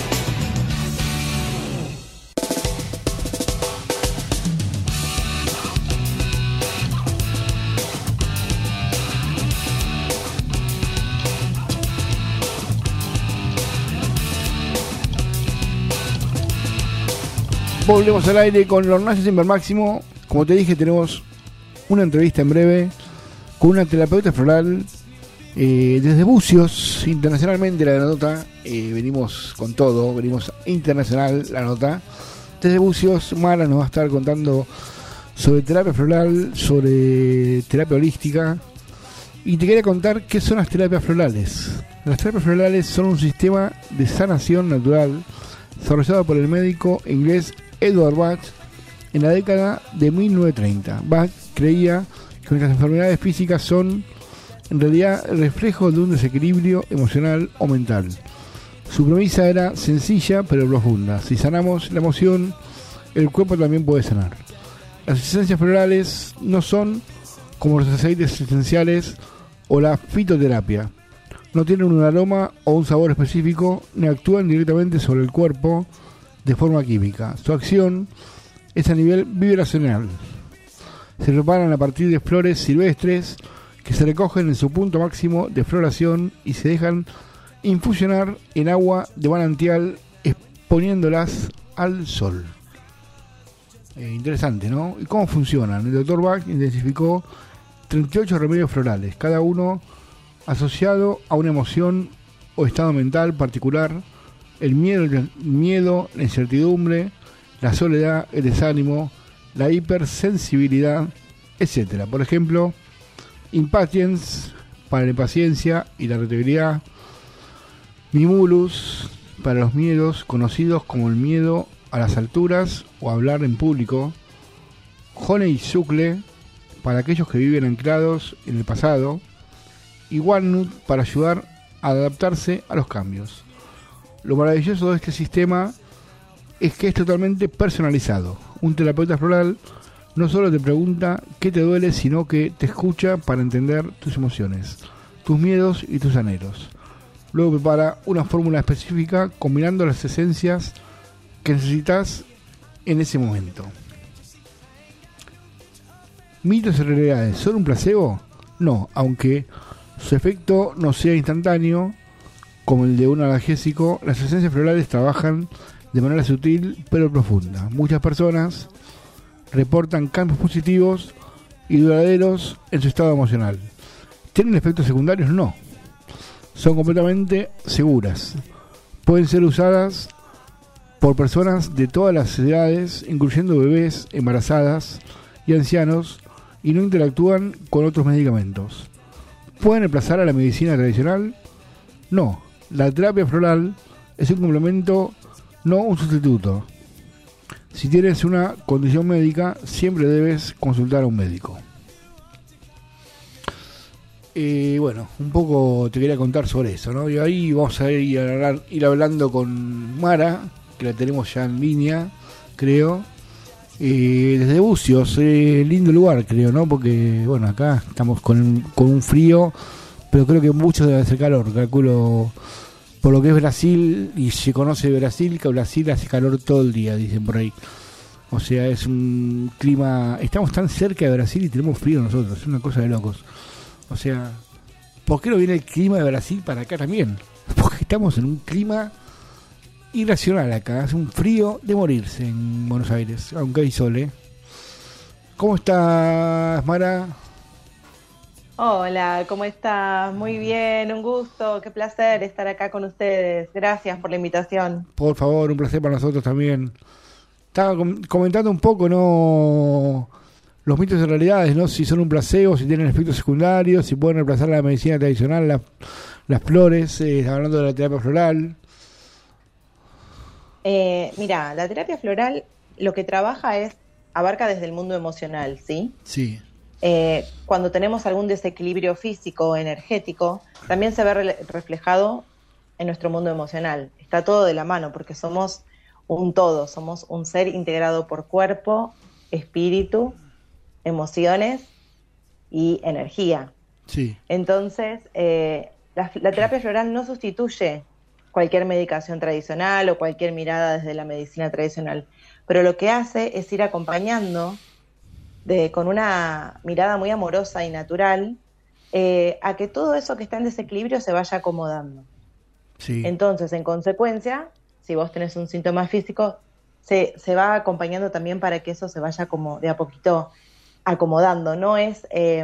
Volvemos al aire con la hornalla siempre al máximo. Como te dije, tenemos una entrevista en breve con una terapeuta floral eh, desde Bucios, internacionalmente la nota, eh, venimos con todo, venimos internacional la nota. Desde Bucios, Mara nos va a estar contando sobre terapia floral, sobre terapia holística, y te quería contar qué son las terapias florales. Las terapias florales son un sistema de sanación natural desarrollado por el médico inglés Edward Bach en la década de mil novecientos treinta. Bach creía que nuestras enfermedades físicas son en realidad el reflejo de un desequilibrio emocional o mental. Su premisa era sencilla pero profunda: si sanamos la emoción, el cuerpo también puede sanar. Las esencias florales no son como los aceites esenciales o la fitoterapia. No tienen un aroma o un sabor específico, ni actúan directamente sobre el cuerpo de forma química. Su acción es a nivel vibracional. Se preparan a partir de flores silvestres que se recogen en su punto máximo de floración y se dejan infusionar en agua de manantial, exponiéndolas al sol. Eh, interesante, ¿no? ¿Y cómo funcionan? El doctor Bach identificó treinta y ocho remedios florales, cada uno asociado a una emoción o estado mental particular: el miedo, el miedo, la incertidumbre, la soledad, el desánimo, la hipersensibilidad, etcétera. Por ejemplo, impatience para la impaciencia y la irritabilidad, mimulus para los miedos conocidos como el miedo a las alturas o a hablar en público, honeysuckle para aquellos que viven anclados en el pasado, y walnut para ayudar a adaptarse a los cambios. Lo maravilloso de este sistema es que es totalmente personalizado. Un terapeuta floral no solo te pregunta qué te duele, sino que te escucha para entender tus emociones, tus miedos y tus anhelos. Luego prepara una fórmula específica combinando las esencias que necesitas en ese momento. ¿Mitos y realidades son un placebo? No, aunque su efecto no sea instantáneo como el de un analgésico, las esencias florales trabajan de manera sutil pero profunda. Muchas personas reportan cambios positivos y duraderos en su estado emocional. ¿Tienen efectos secundarios? No. Son completamente seguras. Pueden ser usadas por personas de todas las edades, incluyendo bebés, embarazadas y ancianos, y no interactúan con otros medicamentos. ¿Pueden reemplazar a la medicina tradicional? No. La terapia floral es un complemento, no un sustituto. Si tienes una condición médica, siempre debes consultar a un médico. Eh, bueno, un poco te quería contar sobre eso, ¿no? Y ahí vamos a ir, a hablar, ir hablando con Mara, que la tenemos ya en línea, creo. Eh, desde Bucios, eh, lindo lugar, creo, ¿no? Porque, bueno, acá estamos con, con un frío, pero creo que mucho debe hacer calor, calculo. Por lo que es Brasil, y se conoce Brasil, que Brasil hace calor todo el día, dicen por ahí. O sea, es un clima... Estamos tan cerca de Brasil y tenemos frío nosotros, es una cosa de locos. O sea, ¿por qué no viene el clima de Brasil para acá también? Porque estamos en un clima irracional acá, hace un frío de morirse en Buenos Aires, aunque hay sol, ¿eh? ¿Cómo estás, Mara? Hola, ¿cómo estás? Muy bien, un gusto, qué placer estar acá con ustedes. Gracias por la invitación. Por favor, un placer para nosotros también. Estaba com- comentando un poco, ¿no? Los mitos y realidades, ¿no? Si son un placebo, si tienen efectos secundarios, si pueden reemplazar la medicina tradicional, la, las flores, eh, hablando de la terapia floral. Eh, mira, la terapia floral lo que trabaja es, abarca desde el mundo emocional, ¿sí? Sí. Eh, cuando tenemos algún desequilibrio físico o energético, también se ve re- reflejado en nuestro mundo emocional. Está todo de la mano porque somos un todo, somos un ser integrado por cuerpo, espíritu, emociones y energía. Sí. Entonces, eh, la, la terapia floral no sustituye cualquier medicación tradicional o cualquier mirada desde la medicina tradicional, pero lo que hace es ir acompañando de, con una mirada muy amorosa y natural, eh, a que todo eso que está en desequilibrio se vaya acomodando. Sí. Entonces, en consecuencia, si vos tenés un síntoma físico, se, se va acompañando también para que eso se vaya como de a poquito acomodando. No es, eh,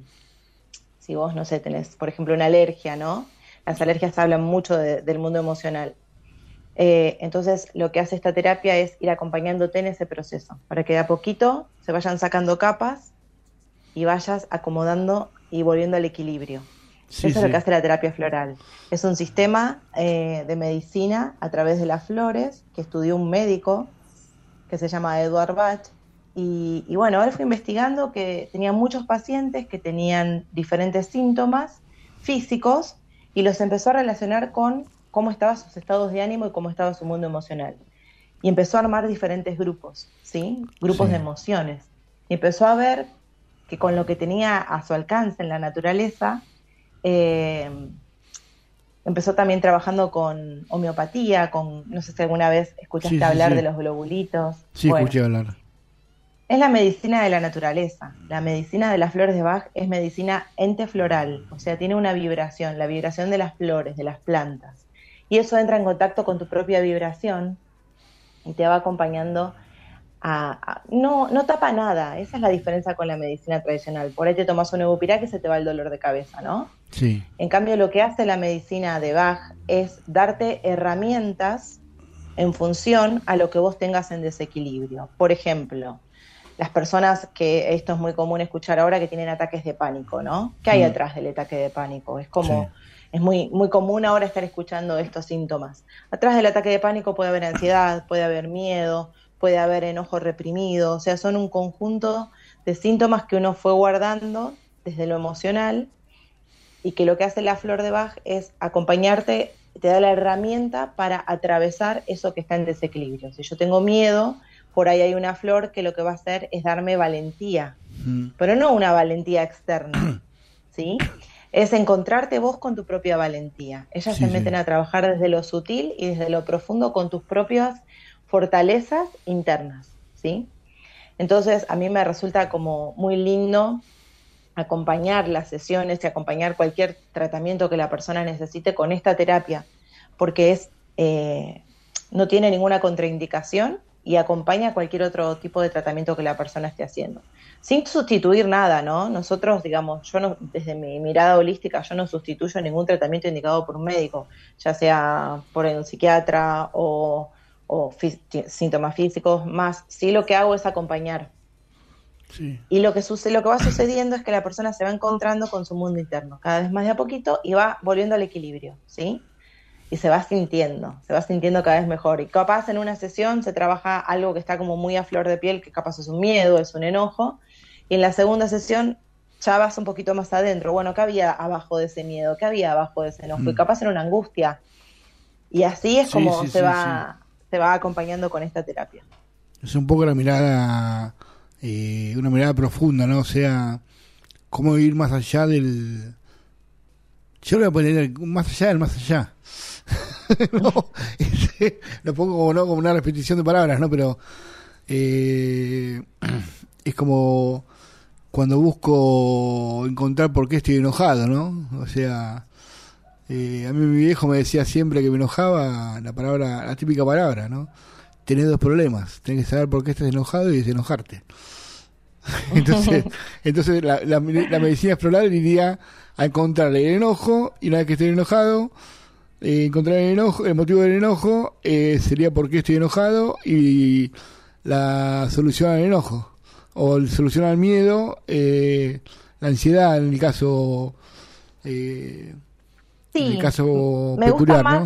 si vos, no sé, tenés, por ejemplo, una alergia, ¿no? Las alergias hablan mucho de, del mundo emocional. Eh, entonces, lo que hace esta terapia es ir acompañándote en ese proceso, para que de a poquito se vayan sacando capas y vayas acomodando y volviendo al equilibrio. Sí, Eso sí. es lo que hace la terapia floral. Es un sistema eh, de medicina a través de las flores que estudió un médico que se llama Edward Bach. Y, y bueno, él fue investigando que tenía muchos pacientes que tenían diferentes síntomas físicos y los empezó a relacionar con cómo estaban sus estados de ánimo y cómo estaba su mundo emocional. Y empezó a armar diferentes grupos, ¿sí? Grupos Sí. de emociones. Y empezó a ver que con lo que tenía a su alcance en la naturaleza, eh, empezó también trabajando con homeopatía, con, no sé si alguna vez escuchaste Sí, sí, hablar sí. de los globulitos. Sí, Bueno, escuché hablar. es la medicina de la naturaleza. La medicina de las flores de Bach es medicina ente floral, o sea, tiene una vibración, la vibración de las flores, de las plantas. Y eso entra en contacto con tu propia vibración y te va acompañando a... a- no, no tapa nada, esa es la diferencia con la medicina tradicional. Por ahí te tomas un Ebupirac y se te va el dolor de cabeza, ¿no? Sí. En cambio, lo que hace la medicina de Bach es darte herramientas en función a lo que vos tengas en desequilibrio. Por ejemplo, las personas que, esto es muy común escuchar ahora, que tienen ataques de pánico, ¿no? ¿Qué hay Mm. atrás del ataque de pánico? Es como, Sí. es muy, muy común ahora estar escuchando estos síntomas. Atrás del ataque de pánico puede haber ansiedad, puede haber miedo, puede haber enojo reprimido, o sea, son un conjunto de síntomas que uno fue guardando desde lo emocional y que lo que hace la flor de Bach es acompañarte te da la herramienta para atravesar eso que está en desequilibrio. Si yo tengo miedo, por ahí hay una flor que lo que va a hacer es darme valentía, mm. pero no una valentía externa, ¿sí? Es encontrarte vos con tu propia valentía. Ellas sí, se meten sí. a trabajar desde lo sutil y desde lo profundo con tus propias fortalezas internas, ¿sí? Entonces, a mí me resulta como muy lindo acompañar las sesiones y acompañar cualquier tratamiento que la persona necesite con esta terapia, porque es eh, no tiene ninguna contraindicación y acompaña cualquier otro tipo de tratamiento que la persona esté haciendo, sin sustituir nada, ¿no? Nosotros, digamos, yo no, desde mi mirada holística, yo no sustituyo ningún tratamiento indicado por un médico, ya sea por un psiquiatra o, o fí- síntomas físicos, más, sí lo que hago es acompañar. Sí. Y lo que sucede, lo que va sucediendo es que la persona se va encontrando con su mundo interno, cada vez más de a poquito, y va volviendo al equilibrio, ¿sí? Y se va sintiendo, se va sintiendo cada vez mejor. Y capaz en una sesión se trabaja algo que está como muy a flor de piel, que capaz es un miedo, es un enojo, y en la segunda sesión ya vas un poquito más adentro. Bueno, ¿qué había abajo de ese miedo? ¿Qué había abajo de ese enojo? Mm. Y capaz era una angustia. Y así es sí, como sí, se, sí, va, sí. se va acompañando con esta terapia. Es un poco la mirada... Eh, una mirada profunda, ¿no? O sea, cómo ir más allá del... Yo lo voy a poner más allá del más allá. no, este, lo pongo como, ¿no? como una repetición de palabras, ¿no? Pero eh, es como cuando busco encontrar por qué estoy enojado, ¿no? O sea, eh, a mí mi viejo me decía siempre que me enojaba, la palabra, la típica palabra, ¿no? Tenés dos problemas, tenés que saber por qué estás enojado y desenojarte. entonces entonces la, la, la medicina floral iría a encontrar el enojo, y una vez que estoy enojado, eh, encontrar el enojo, el motivo del enojo eh, sería por qué estoy enojado, y la solución al enojo, o la solución al miedo, eh, la ansiedad en el caso eh, sí, en el caso me peculiar, gusta más, ¿no?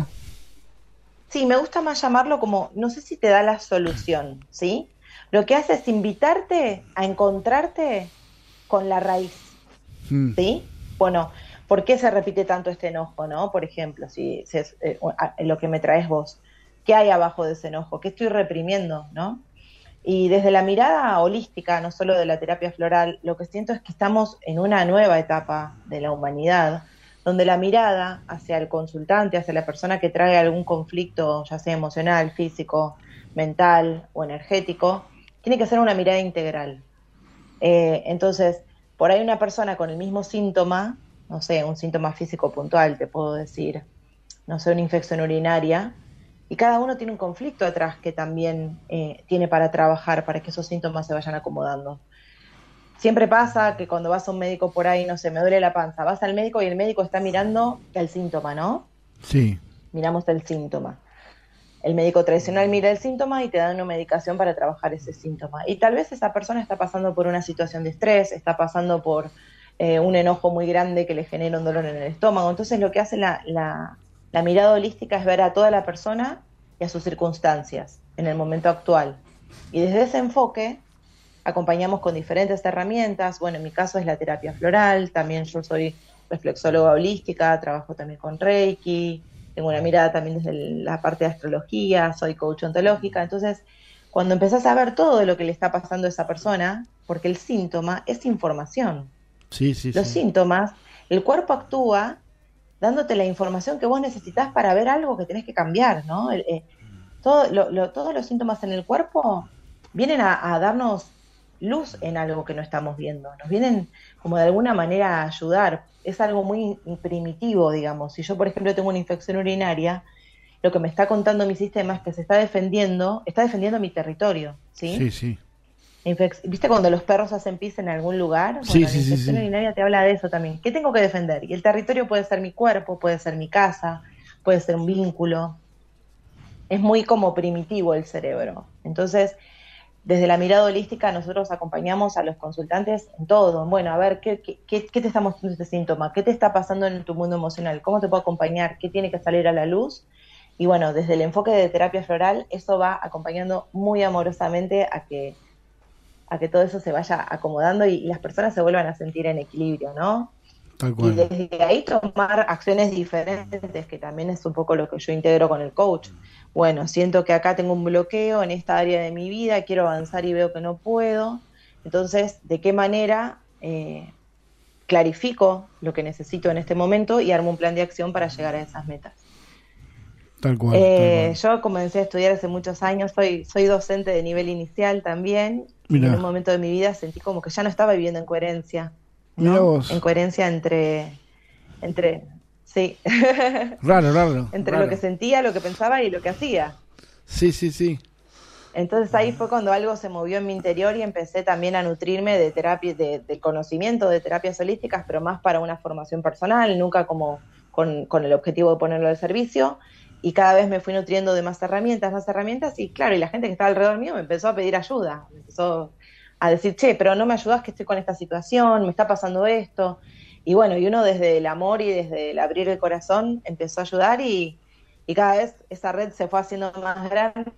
Sí, me gusta más llamarlo como, no sé si te da la solución, ¿sí? Lo que hace es invitarte a encontrarte con la raíz, mm. ¿sí? Bueno, ¿por qué se repite tanto este enojo, no? Por ejemplo, si, si es eh, lo que me traes vos, ¿qué hay abajo de ese enojo? ¿Qué estoy reprimiendo, no? Y desde la mirada holística, no solo de la terapia floral, lo que siento es que estamos en una nueva etapa de la humanidad, donde la mirada hacia el consultante, hacia la persona que trae algún conflicto, ya sea emocional, físico, mental o energético, tiene que ser una mirada integral. Eh, entonces, por ahí una persona con el mismo síntoma, no sé, un síntoma físico puntual, te puedo decir, no sé, una infección urinaria, y cada uno tiene un conflicto atrás que también eh, tiene para trabajar, para que esos síntomas se vayan acomodando. Siempre pasa que cuando vas a un médico por ahí, no sé, me duele la panza, vas al médico y el médico está mirando el síntoma, ¿no? Sí. Miramos el síntoma. El médico tradicional mira el síntoma y te da una medicación para trabajar ese síntoma. Y tal vez esa persona está pasando por una situación de estrés, está pasando por eh, un enojo muy grande que le genera un dolor en el estómago. Entonces lo que hace la, la, la mirada holística es ver a toda la persona y a sus circunstancias en el momento actual. Y desde ese enfoque acompañamos con diferentes herramientas. Bueno, en mi caso es la terapia floral, también yo soy reflexóloga holística, trabajo también con Reiki, tengo una mirada también desde la parte de astrología, soy coach ontológica. Entonces, cuando empezás a ver todo lo que le está pasando a esa persona, porque el síntoma es información. Sí, sí, Los sí. síntomas, el cuerpo actúa dándote la información que vos necesitas para ver algo que tenés que cambiar, ¿no? El, eh, todo, lo, lo, todos los síntomas en el cuerpo vienen a, a darnos luz en algo que no estamos viendo, nos vienen como de alguna manera a ayudar. Es algo muy primitivo, digamos. Si yo, por ejemplo, tengo una infección urinaria, lo que me está contando mi sistema es que se está defendiendo, está defendiendo mi territorio, ¿sí? Sí, sí. Infec- ¿Viste cuando los perros hacen pis en algún lugar? Bueno, Sí, la sí, sí, infección sí. urinaria te habla de eso también. ¿Qué tengo que defender? Y el territorio puede ser mi cuerpo, puede ser mi casa, puede ser un vínculo. Es muy como primitivo el cerebro. Entonces, desde la mirada holística nosotros acompañamos a los consultantes en todo. Bueno, a ver, ¿qué, qué, qué te está mostrando este síntoma? ¿Qué te está pasando en tu mundo emocional? ¿Cómo te puedo acompañar? ¿Qué tiene que salir a la luz? Y bueno, desde el enfoque de terapia floral, eso va acompañando muy amorosamente a que, a que todo eso se vaya acomodando y, y las personas se vuelvan a sentir en equilibrio, ¿no? Tal cual. Y desde ahí tomar acciones diferentes, que también es un poco lo que yo integro con el coach. Bueno, siento que acá tengo un bloqueo en esta área de mi vida, quiero avanzar y veo que no puedo. Entonces, ¿de qué manera eh, clarifico lo que necesito en este momento y armo un plan de acción para llegar a esas metas? Tal cual, Eh, tal cual. yo comencé a estudiar hace muchos años, soy, soy docente de nivel inicial también. Mirá. En un momento de mi vida sentí como que ya no estaba viviendo en coherencia, ¿no? Mirá vos. En coherencia entre, entre, sí, Raro, raro. entre raro. lo que sentía, lo que pensaba y lo que hacía. Sí, sí, sí. Entonces ahí fue cuando algo se movió en mi interior y empecé también a nutrirme de terapia, de, de conocimiento de terapias holísticas, pero más para una formación personal, nunca como con, con el objetivo de ponerlo al servicio. Y cada vez me fui nutriendo de más herramientas, más herramientas, y claro, y la gente que estaba alrededor mío me empezó a pedir ayuda, me empezó a decir, che, pero no me ayudas que estoy con esta situación, me está pasando esto. Y bueno, y uno desde el amor y desde el abrir el corazón empezó a ayudar y, y cada vez esa red se fue haciendo más grande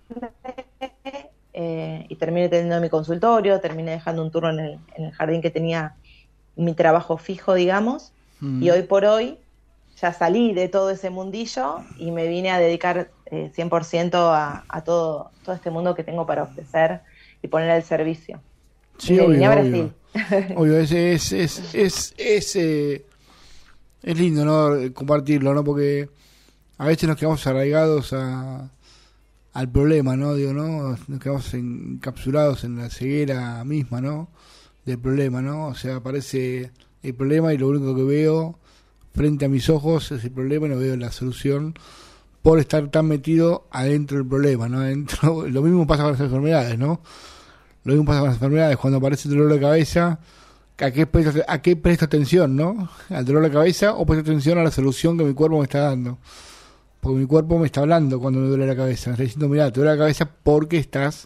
eh, y terminé teniendo mi consultorio, terminé dejando un turno en el, en el jardín que tenía mi trabajo fijo, digamos, mm. y hoy por hoy ya salí de todo ese mundillo y me vine a dedicar eh, cien por ciento a, a todo, todo este mundo que tengo para ofrecer y poner al servicio. Sí, y me obvio, vine a obvio. Brasil. Obvio, es, es, es, es, es, eh, es lindo, ¿no? Compartirlo, ¿no? Porque a veces nos quedamos arraigados a, al problema, ¿no? Digo, ¿no? Nos quedamos encapsulados en la ceguera misma, ¿no? Del problema, ¿no? O sea, aparece el problema y lo único que veo frente a mis ojos es el problema y no veo la solución por estar tan metido adentro del problema, ¿no? Adentro, lo mismo pasa con las enfermedades, ¿no? Lo mismo pasa con las enfermedades, cuando aparece el dolor de cabeza, ¿a qué presto, a qué presto atención, no? ¿Al dolor de cabeza o presto atención a la solución que mi cuerpo me está dando? Porque mi cuerpo me está hablando cuando me duele la cabeza, me está diciendo, mirá, te duele la cabeza porque estás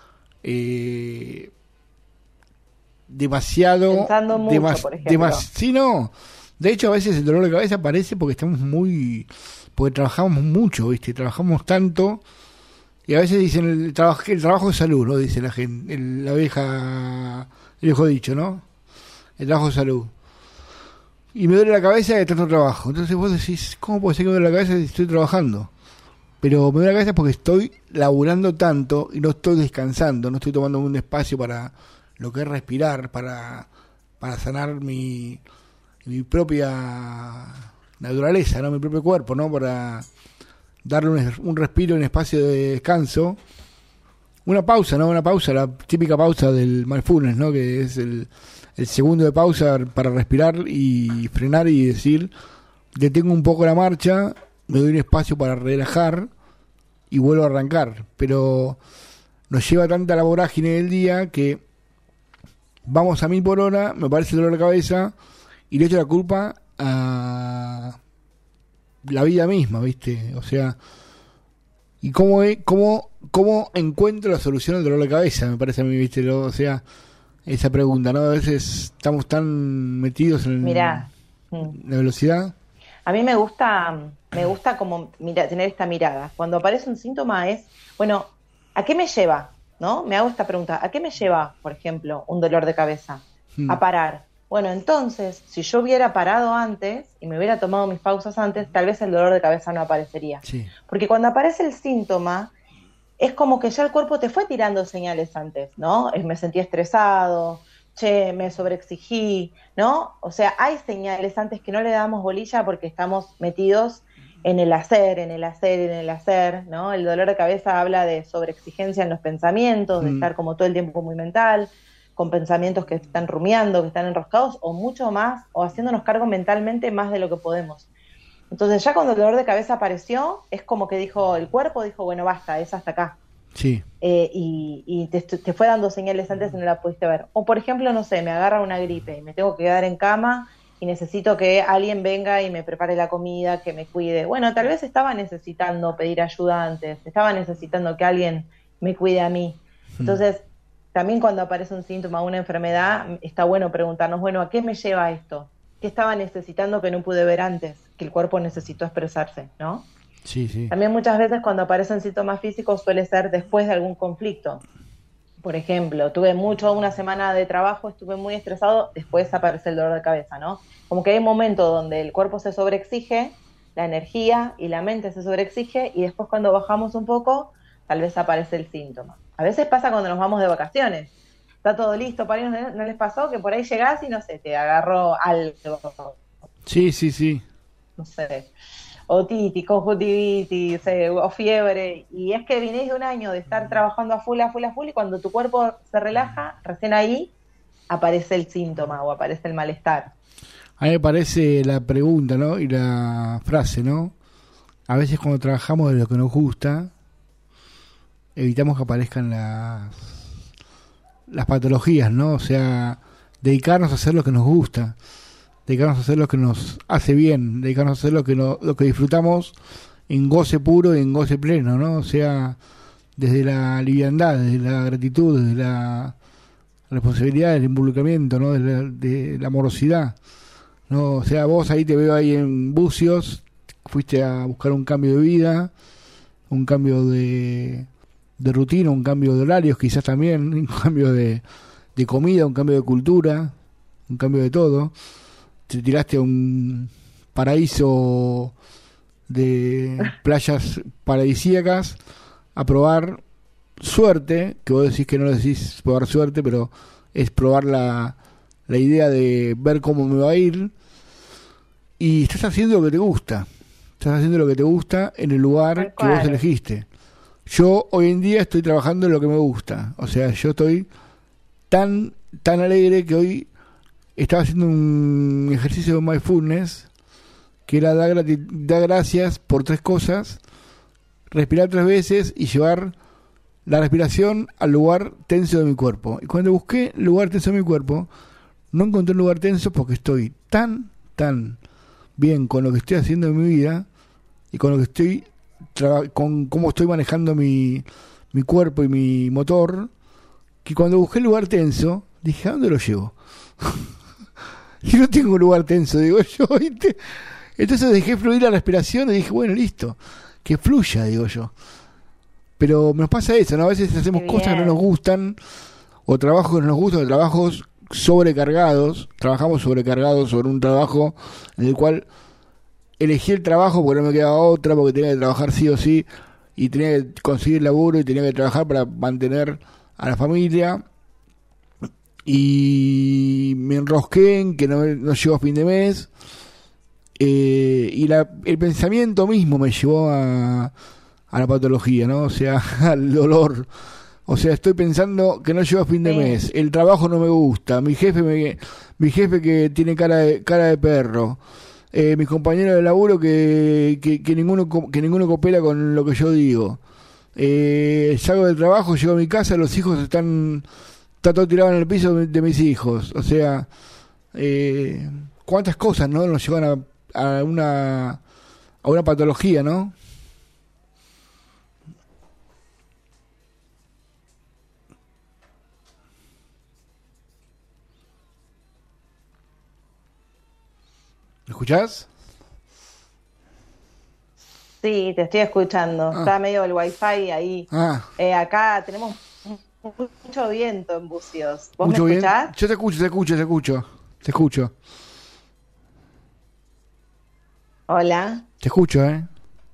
eh, demasiado... Pensando mucho, demas, por ejemplo. Demas, sí, no... De hecho, a veces el dolor de cabeza aparece porque estamos muy... Porque trabajamos mucho, ¿viste? Trabajamos tanto. Y a veces dicen el trabajo, el trabajo de salud, ¿no? Dice la gente, el, la vieja... El viejo dicho, ¿no? El trabajo de salud. Y me duele la cabeza de tanto trabajo. Entonces vos decís, ¿cómo puede ser que me duele la cabeza si estoy trabajando? Pero me duele la cabeza porque estoy laburando tanto y no estoy descansando. No estoy tomando un espacio para lo que es respirar, para, para sanar mi... mi propia naturaleza, ¿no? Mi propio cuerpo, ¿no? Para darle un, un respiro, un espacio de descanso, una pausa, ¿no? Una pausa, la típica pausa del mindfulness, ¿no? Que es el, el segundo de pausa para respirar y frenar y decir, detengo un poco la marcha, me doy un espacio para relajar y vuelvo a arrancar. Pero nos lleva tanta la vorágine del día que vamos a mil por hora, me parece dolor de cabeza, y le echo la culpa a la vida misma, ¿viste? O sea, ¿y cómo, cómo, cómo encuentro la solución al dolor de cabeza? Me parece a mí, ¿viste? O sea, esa pregunta, ¿no? A veces estamos tan metidos en, Mirá, en la velocidad. A mí me gusta, me gusta como mira, tener esta mirada. Cuando aparece un síntoma es, bueno, ¿a qué me lleva? ¿No? Me hago esta pregunta, ¿a qué me lleva, por ejemplo, un dolor de cabeza? Hmm. A parar. Bueno, entonces, si yo hubiera parado antes y me hubiera tomado mis pausas antes, tal vez el dolor de cabeza no aparecería. Sí. Porque cuando aparece el síntoma, es como que ya el cuerpo te fue tirando señales antes, ¿no? Me sentí estresado, che, me sobreexigí, ¿no? O sea, hay señales antes que no le damos bolilla porque estamos metidos en el hacer, en el hacer, en el hacer, ¿no? El dolor de cabeza habla de sobreexigencia en los pensamientos, mm. de estar como todo el tiempo muy mental, con pensamientos que están rumiando, que están enroscados, o mucho más, o haciéndonos cargo mentalmente más de lo que podemos. Entonces ya cuando el dolor de cabeza apareció, es como que dijo, el cuerpo dijo, bueno, basta, es hasta acá. Sí. Eh, y y te, te fue dando señales antes y no la pudiste ver. O por ejemplo, no sé, me agarra una gripe y me tengo que quedar en cama y necesito que alguien venga y me prepare la comida, que me cuide. Bueno, tal vez estaba necesitando pedir ayuda antes, estaba necesitando que alguien me cuide a mí. Entonces, también cuando aparece un síntoma, una enfermedad, está bueno preguntarnos, bueno, ¿a qué me lleva esto? ¿Qué estaba necesitando que no pude ver antes? Que el cuerpo necesitó expresarse, ¿no? Sí, sí. También muchas veces cuando aparecen síntomas físicos suele ser después de algún conflicto. por ejemplo, tuve mucho, una semana de trabajo, estuve muy estresado, después aparece el dolor de cabeza, ¿no? Como que hay un momento donde el cuerpo se sobreexige, la energía y la mente se sobreexige, y después cuando bajamos un poco, tal vez aparece el síntoma. A veces pasa cuando nos vamos de vacaciones, está todo listo para irnos, ¿no les pasó? Que por ahí llegás y no sé, te agarró algo. Sí, sí, sí. No sé, otitis, conjuntivitis, eh, o fiebre, y es que vinés de un año de estar trabajando a full, a full, a full, y cuando tu cuerpo se relaja, recién ahí aparece el síntoma o aparece el malestar. A mí me parece la pregunta, ¿no? Y la frase, ¿no? A veces cuando trabajamos de lo que nos gusta, evitamos que aparezcan las, las patologías, ¿no? O sea, dedicarnos a hacer lo que nos gusta, dedicarnos a hacer lo que nos hace bien, dedicarnos a hacer lo que no, lo que disfrutamos en goce puro y en goce pleno, ¿no? O sea, desde la liviandad, desde la gratitud, desde la responsabilidad, del involucramiento, ¿no? De la, de la amorosidad, ¿no? O sea, vos ahí te veo ahí en Bucios, fuiste a buscar un cambio de vida, un cambio de, de rutina, un cambio de horarios quizás también, un cambio de, de comida, un cambio de cultura, un cambio de todo. Te tiraste a un paraíso de playas paradisíacas a probar suerte, que vos decís que no decís probar suerte, pero es probar la, la idea de ver cómo me va a ir, y estás haciendo lo que te gusta, estás haciendo lo que te gusta en el lugar que vos elegiste. Yo hoy en día estoy trabajando en lo que me gusta, o sea, yo estoy tan, tan alegre que hoy estaba haciendo un ejercicio de mindfulness que era dar, grati- dar gracias por tres cosas, respirar tres veces y llevar la respiración al lugar tenso de mi cuerpo. Y cuando busqué el lugar tenso de mi cuerpo, no encontré un lugar tenso porque estoy tan, tan bien con lo que estoy haciendo en mi vida y con lo que estoy, tra- con cómo estoy manejando mi, mi cuerpo y mi motor, que cuando busqué el lugar tenso, dije, ¿a dónde lo llevo? Yo no tengo un lugar tenso, digo yo, ¿viste? Entonces dejé fluir la respiración y dije, bueno, listo, que fluya, digo yo. Pero nos pasa eso, ¿no? A veces hacemos cosas que no nos gustan, o trabajos que no nos gustan, o trabajos sobrecargados, trabajamos sobrecargados sobre un trabajo en el cual elegí el trabajo porque no me quedaba otra, porque tenía que trabajar sí o sí, y tenía que conseguir laburo y tenía que trabajar para mantener a la familia, y me enrosqué en que no, no llegó a fin de mes, eh, y la, el pensamiento mismo me llevó a, a la patología, ¿no? O sea, al dolor. O sea, estoy pensando que no llego a fin de mes, el trabajo no me gusta, mi jefe me, mi jefe que tiene cara de, cara de perro, eh, mis compañeros de laburo que, que, que ninguno que ninguno coopera con lo que yo digo. Eh, salgo del trabajo, llego a mi casa, los hijos están, está todo tirado en el piso de, de mis hijos. O sea, eh, cuántas cosas, ¿no? Nos llevan a, a una a una patología, ¿no? ¿Me escuchás? Sí, te estoy escuchando. Ah. Está medio el wifi ahí. Ah. Eh, acá tenemos mucho viento en Bucios. ¿Vos Mucho me bien. escuchás? Yo te escucho, te escucho, te escucho. Te escucho. Hola. Te escucho, ¿eh?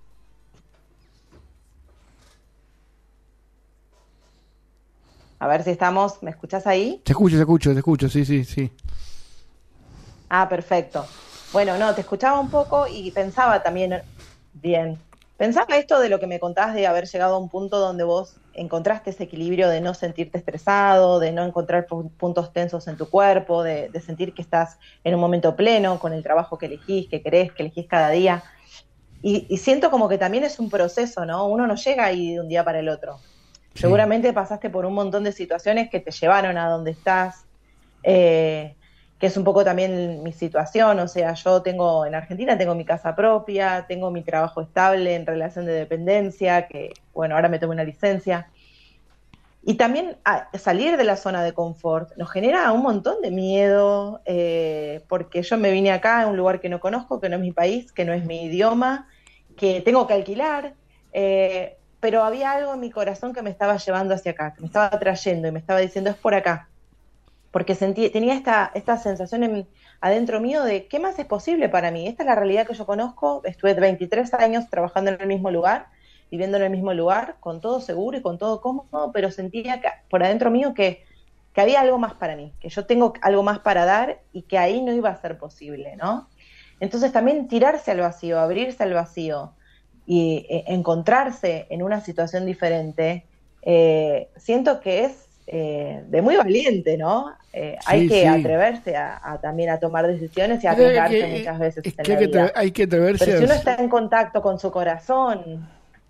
A ver si estamos. ¿Me escuchás ahí? Te escucho, te escucho, te escucho, sí, sí, sí. Ah, perfecto. Bueno, no, te escuchaba un poco y pensaba también, bien, pensaba esto de lo que me contabas de haber llegado a un punto donde vos encontraste ese equilibrio de no sentirte estresado, de no encontrar pu- puntos tensos en tu cuerpo, de, de sentir que estás en un momento pleno con el trabajo que elegís, que querés, que elegís cada día. Y, y siento como que también es un proceso, ¿no? Uno no llega ahí de un día para el otro. Sí. Seguramente pasaste por un montón de situaciones que te llevaron a donde estás, eh, que es un poco también mi situación. O sea, yo tengo, en Argentina tengo mi casa propia, tengo mi trabajo estable en relación de dependencia, que bueno, ahora me tomé una licencia. Y también a, salir de la zona de confort nos genera un montón de miedo, eh, porque yo me vine acá a un lugar que no conozco, que no es mi país, que no es mi idioma, que tengo que alquilar, eh, pero había algo en mi corazón que me estaba llevando hacia acá, que me estaba atrayendo y me estaba diciendo, es por acá. Porque sentí, tenía esta, esta sensación en, adentro mío de, ¿qué más es posible para mí? Esta es la realidad que yo conozco, estuve veintitrés años trabajando en el mismo lugar, viviendo en el mismo lugar, con todo seguro y con todo cómodo, pero sentía que, por adentro mío que, que había algo más para mí, que yo tengo algo más para dar y que ahí no iba a ser posible, ¿no? Entonces también tirarse al vacío, abrirse al vacío y eh, encontrarse en una situación diferente, eh, siento que es eh, de muy valiente, ¿no? Eh, sí, hay que sí. atreverse a, a también a tomar decisiones y a arriesgarse eh, muchas veces es en que la hay vida. Que hay que atreverse. Pero si uno a... está en contacto con su corazón...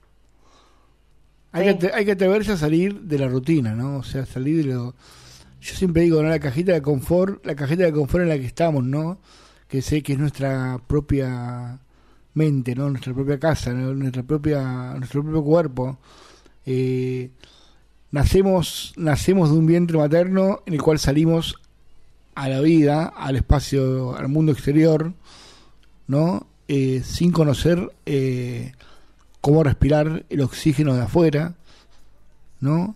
Hay, sí. que, hay que atreverse a salir de la rutina, ¿no? O sea, salir de lo... Yo siempre digo, ¿no? La cajita de confort, la cajita de confort en la que estamos, ¿no? Que sé que es nuestra propia mente, ¿no? Nuestra propia casa, ¿no? Nuestra propia, nuestro propio cuerpo. Eh, nacemos, nacemos de un vientre materno en el cual salimos a la vida, al espacio, al mundo exterior, ¿no? Eh, sin conocer eh, cómo respirar el oxígeno de afuera, ¿no?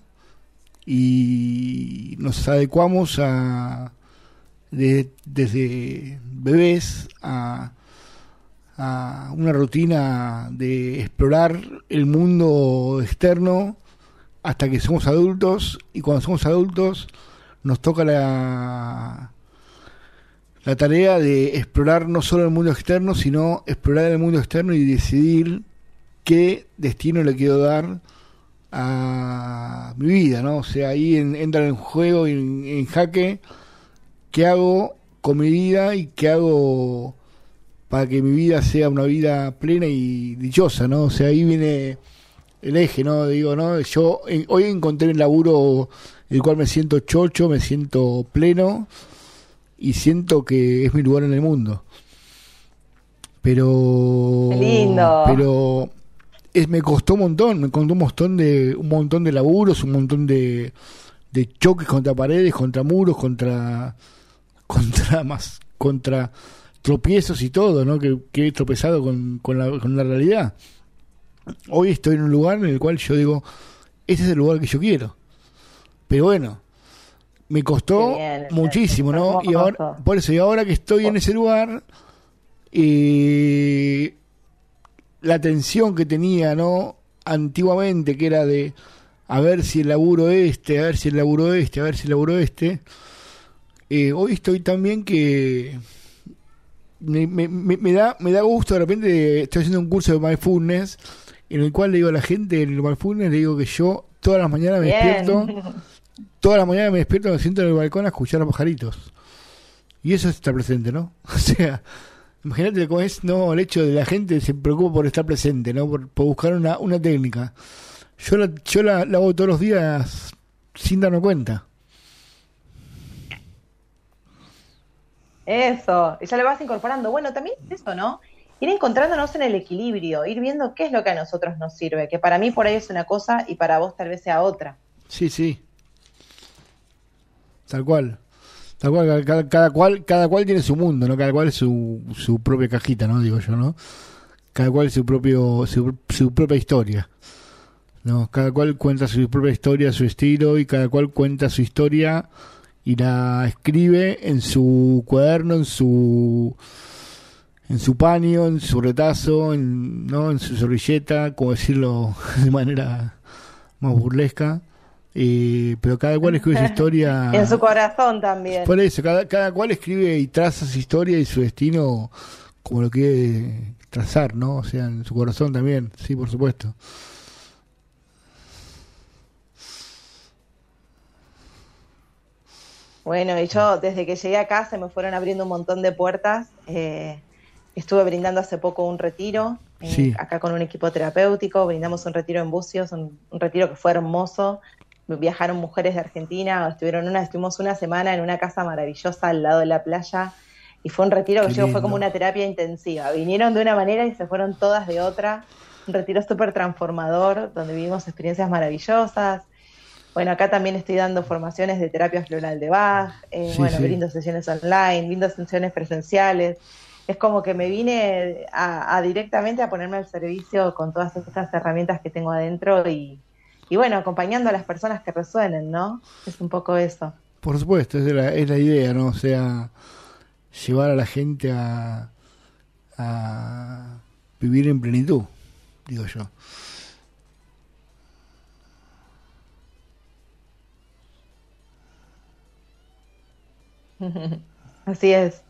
Y nos adecuamos a de, desde bebés a, a una rutina de explorar el mundo externo hasta que somos adultos, y cuando somos adultos nos toca la la tarea de explorar no solo el mundo externo, sino explorar el mundo externo y decidir qué destino le quiero dar a mi vida, ¿no? O sea, ahí en, entra en juego, en, en jaque, qué hago con mi vida y qué hago para que mi vida sea una vida plena y dichosa, ¿no? O sea, ahí viene el eje, ¿no? Digo, ¿no? Yo en, hoy encontré un laburo en el cual me siento chocho, me siento pleno y siento que es mi lugar en el mundo. Pero... ¡Qué lindo! Pero... Es, me costó un montón, me costó un montón de un montón de laburos, un montón de, de choques contra paredes, contra muros, contra contra más contra tropiezos y todo, ¿no? Que, que he tropezado con, con, la, con la realidad. Hoy estoy en un lugar en el cual yo digo, este es el lugar que yo quiero. Pero bueno, me costó bien, muchísimo, ¿no? Y ahora, por eso, y ahora que estoy en ese lugar, eh, la tensión que tenía, ¿no? Antiguamente, que era de a ver si el laburo este, a ver si el laburo este, a ver si el laburo este. Eh, hoy estoy también que me, me, me da me da gusto. De repente estoy haciendo un curso de mindfulness en el cual le digo a la gente en el mindfulness, le digo que yo todas las mañanas me Bien. despierto, todas las mañanas me despierto, me siento en el balcón a escuchar a los pajaritos. Y eso es estar presente, ¿no? O sea, imagínate cómo es, no, el hecho de la gente se preocupa por estar presente, ¿no? Por, por buscar una, una técnica. Yo la, yo la, la hago todos los días sin darme cuenta. Eso, y ya le vas incorporando. Bueno, también eso, ¿no? Ir encontrándonos en el equilibrio, ir viendo qué es lo que a nosotros nos sirve, que para mí por ahí es una cosa y para vos tal vez sea otra. Sí, sí. Tal cual. Tal cual, cada, cada cual, cada cual tiene su mundo, ¿no? Cada cual es su, su propia cajita, ¿no? Digo yo, ¿no? Cada cual su propio, su, su propia historia. ¿No? Cada cual cuenta su propia historia, su estilo, y cada cual cuenta su historia y la escribe en su cuaderno, en su en su paño, en su retazo, en, ¿no? En su servilleta, como decirlo de manera más burlesca. Eh, pero cada cual escribe su historia en su corazón también. Por eso, cada, cada cual escribe y traza su historia y su destino como lo quiere trazar, ¿no? O sea, en su corazón también, sí, por supuesto. Bueno, y yo desde que llegué acá se me fueron abriendo un montón de puertas. Eh, estuve brindando hace poco un retiro, eh, sí. acá con un equipo terapéutico, brindamos un retiro en Bucios, un, un retiro que fue hermoso. Viajaron mujeres de Argentina, estuvieron una, estuvimos una semana en una casa maravillosa al lado de la playa, y fue un retiro que llegó, fue como una terapia intensiva. Vinieron de una manera y se fueron todas de otra. Un retiro súper transformador, donde vivimos experiencias maravillosas. Bueno, acá también estoy dando formaciones de terapia floral de Bach, eh, sí, bueno, sí. brindo sesiones online, brindo sesiones presenciales. es como que me vine a, a directamente a ponerme al servicio con todas estas herramientas que tengo adentro y, y bueno, acompañando a las personas que resuenen, ¿no? Es un poco eso. Por supuesto, es la, es la idea, ¿no? O sea, llevar a la gente a, a vivir en plenitud, digo yo. Así es.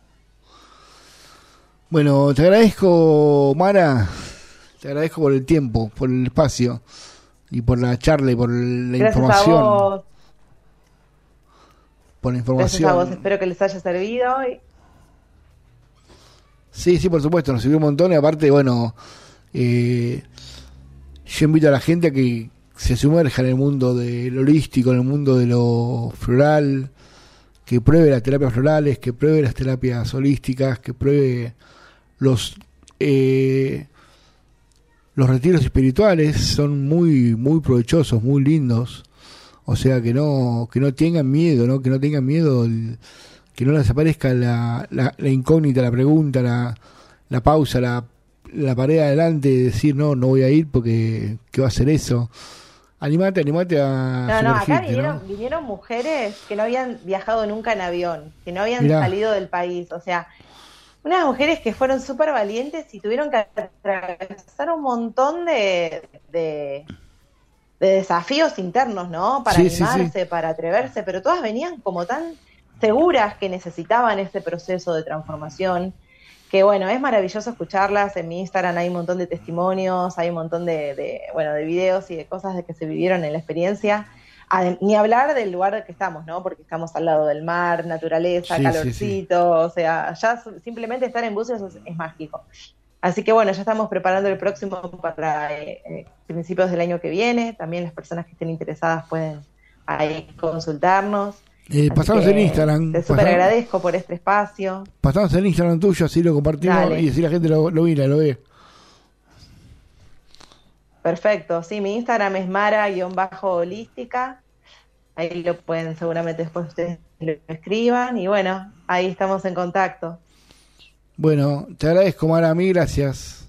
Bueno, te agradezco, Mara, te agradezco por el tiempo, por el espacio y por la charla y por la Gracias información. A vos. Por la información. Gracias a vos, espero que les haya servido. Y... Sí, sí, por supuesto, nos sirvió un montón y aparte, bueno, eh, yo invito a la gente a que se sumerja en el mundo de lo holístico, en el mundo de lo floral, que pruebe las terapias florales, que pruebe las terapias holísticas, que pruebe los eh, los retiros espirituales, son muy muy provechosos, muy lindos. O sea, que no que no tengan miedo, ¿no? Que no tengan miedo, el, que no les aparezca la, la, la incógnita, la pregunta, la, la pausa, la, la pared adelante de decir, no, no voy a ir porque ¿qué va a hacer eso? Animate, animate a No, no, acá vinieron, ¿no? vinieron mujeres que no habían viajado nunca en avión, que no habían Mirá. salido del país, o sea, unas mujeres que fueron súper valientes y tuvieron que atravesar un montón de, de, de desafíos internos, ¿no? Para Sí, sí, animarse, sí. para atreverse, pero todas venían como tan seguras que necesitaban este proceso de transformación, que bueno, es maravilloso escucharlas. En mi Instagram hay un montón de testimonios, hay un montón de, de bueno, de videos y de cosas de que se vivieron en la experiencia. Adem- ni hablar del lugar que estamos, ¿no? Porque estamos al lado del mar, naturaleza, Sí, calorcito, sí, sí. o sea, ya su- simplemente estar en buses es, es mágico. Así que bueno, ya estamos preparando el próximo para eh, eh, principios del año que viene. También las personas que estén interesadas pueden ahí consultarnos. Eh, Así pasanos que en Instagram. Te súper pasanos- agradezco por este espacio. Pasanos en Instagram tuyo, así lo compartimos Dale. y así la gente lo, lo mira, lo ve. Perfecto, sí, mi Instagram es mara-holística. Ahí lo pueden, seguramente después ustedes lo escriban. Y bueno, ahí estamos en contacto. Bueno, te agradezco, Mara, a mí, gracias.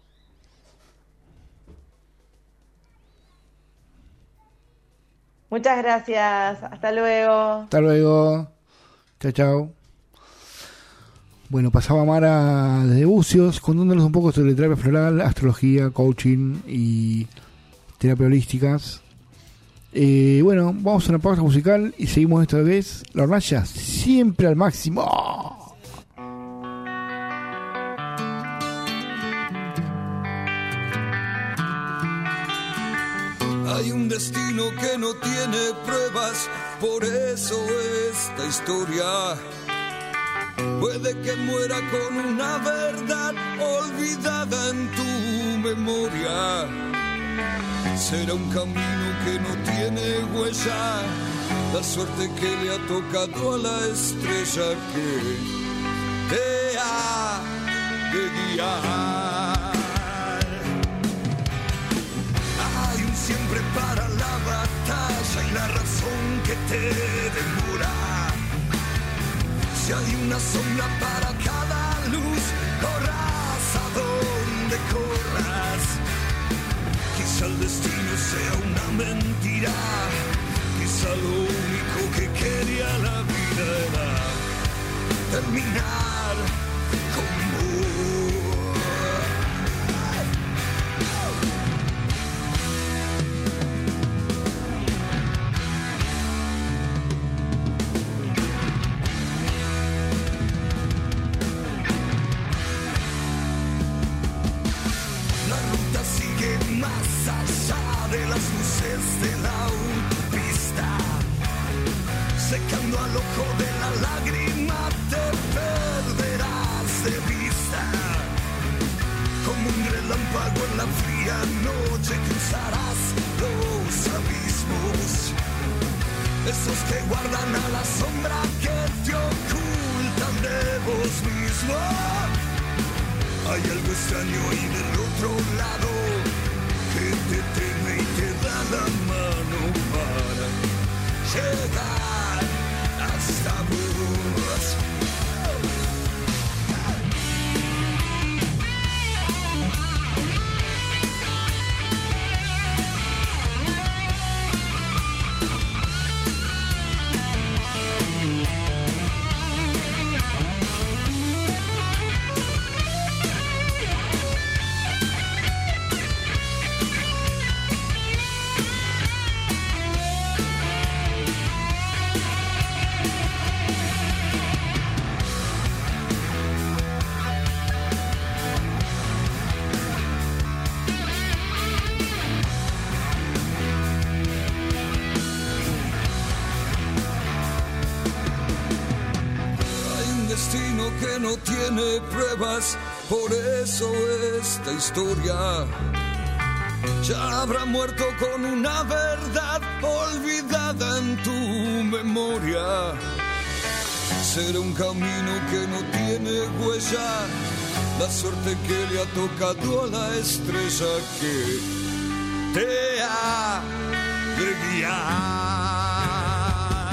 Muchas gracias, hasta luego. Hasta luego. Chao, chao. Bueno, pasaba Mara desde Bucios contándonos un poco sobre terapia floral, astrología, coaching y terapia holísticas. Eh, bueno, vamos a una pausa musical y seguimos esta vez. La hornalla siempre al máximo. Hay un destino que no tiene pruebas, por eso esta historia puede que muera con una verdad olvidada en tu memoria. Será un camino que no tiene huella, la suerte que le ha tocado a la estrella que te ha de guiar. Hay un siempre para la batalla y la razón que te demora. Si hay una sombra para cada luz, corras a donde corras. Quizá el destino sea una mentira, quizá lo único que quería la vida era terminar con vos. Más allá de las luces de la autopista, secando al ojo de la lágrima te perderás de vista. Como un relámpago en la fría noche cruzarás los abismos, esos que guardan a la sombra que te ocultan de vos mismo. Hay algo extraño ahí del otro lado que te teme y te da la mano para llegar hasta vos. destino que no tiene pruebas, por eso esta historia ya habrá muerto con una verdad olvidada en tu memoria. Será un camino que no tiene huella, la suerte que le ha tocado a la estrella que te ha de guiar.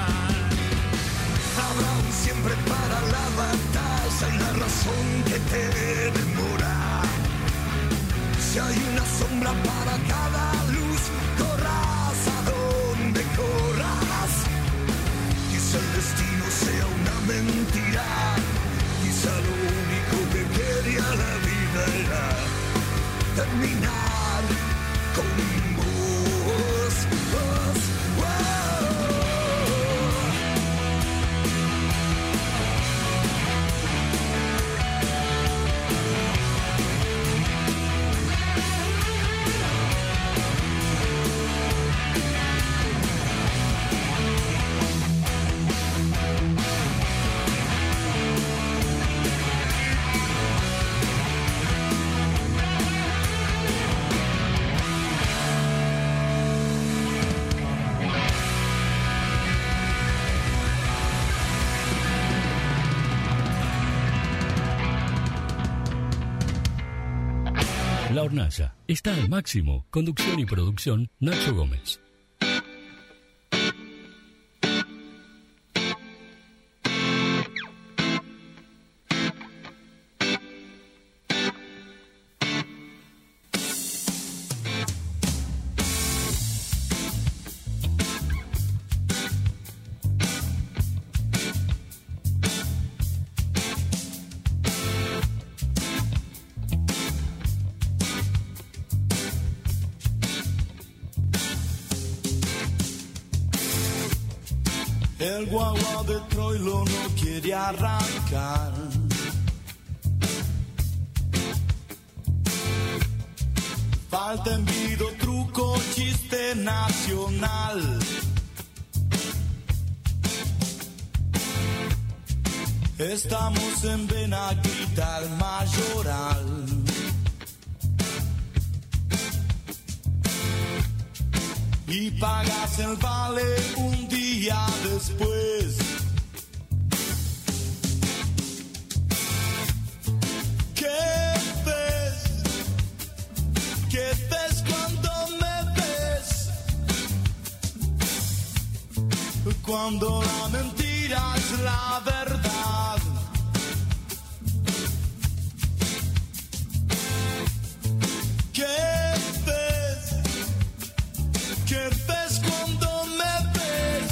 Habrá un siempre para la batalla y la razón que te demora. Si hay una sombra para cada luz, corras a donde corras. Quizá el destino sea una mentira, quizá lo único que quería la vida era terminar con vos, vos, La Hornalla está al máximo. Conducción y producción, Nacho Gómez. El guagua de Troilo no quiere arrancar. Falta envido, truco, chiste nacional. Estamos en Benaguita, el Mayoral. Y pagas el vale un día después. ¿Qué ves? ¿Qué ves cuando me ves? Cuando la mentira es la verdad. ¿Qué ¿Qué ves cuando me ves?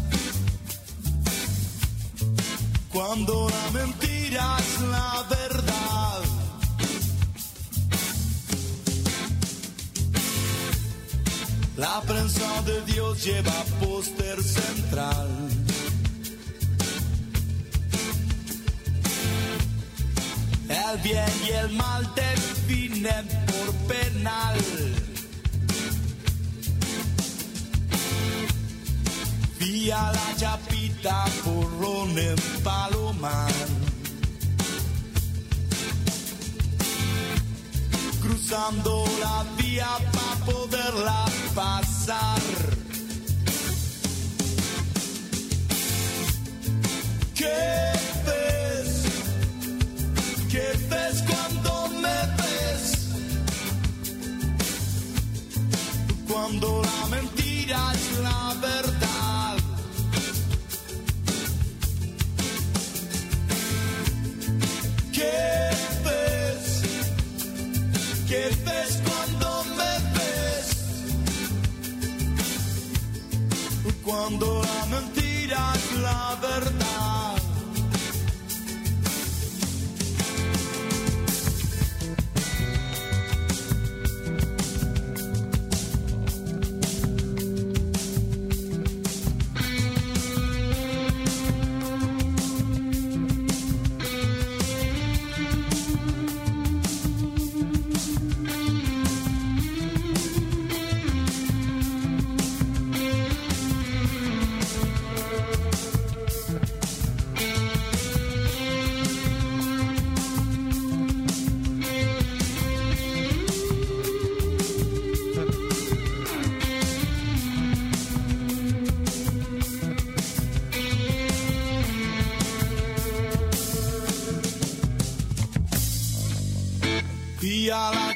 Cuando la mentira es la verdad. La prensa de Dios lleva póster central. El bien y el mal definen por penal. Vía la Chapita, porrón en Palomar. Cruzando la vía para poderla pasar. ¿Qué ves? ¿Qué ves cuando me ves? Cuando la mentira es la verdad. ¿Qué ves? ¿Qué ves cuando me ves? Cuando la mentira es la verdad.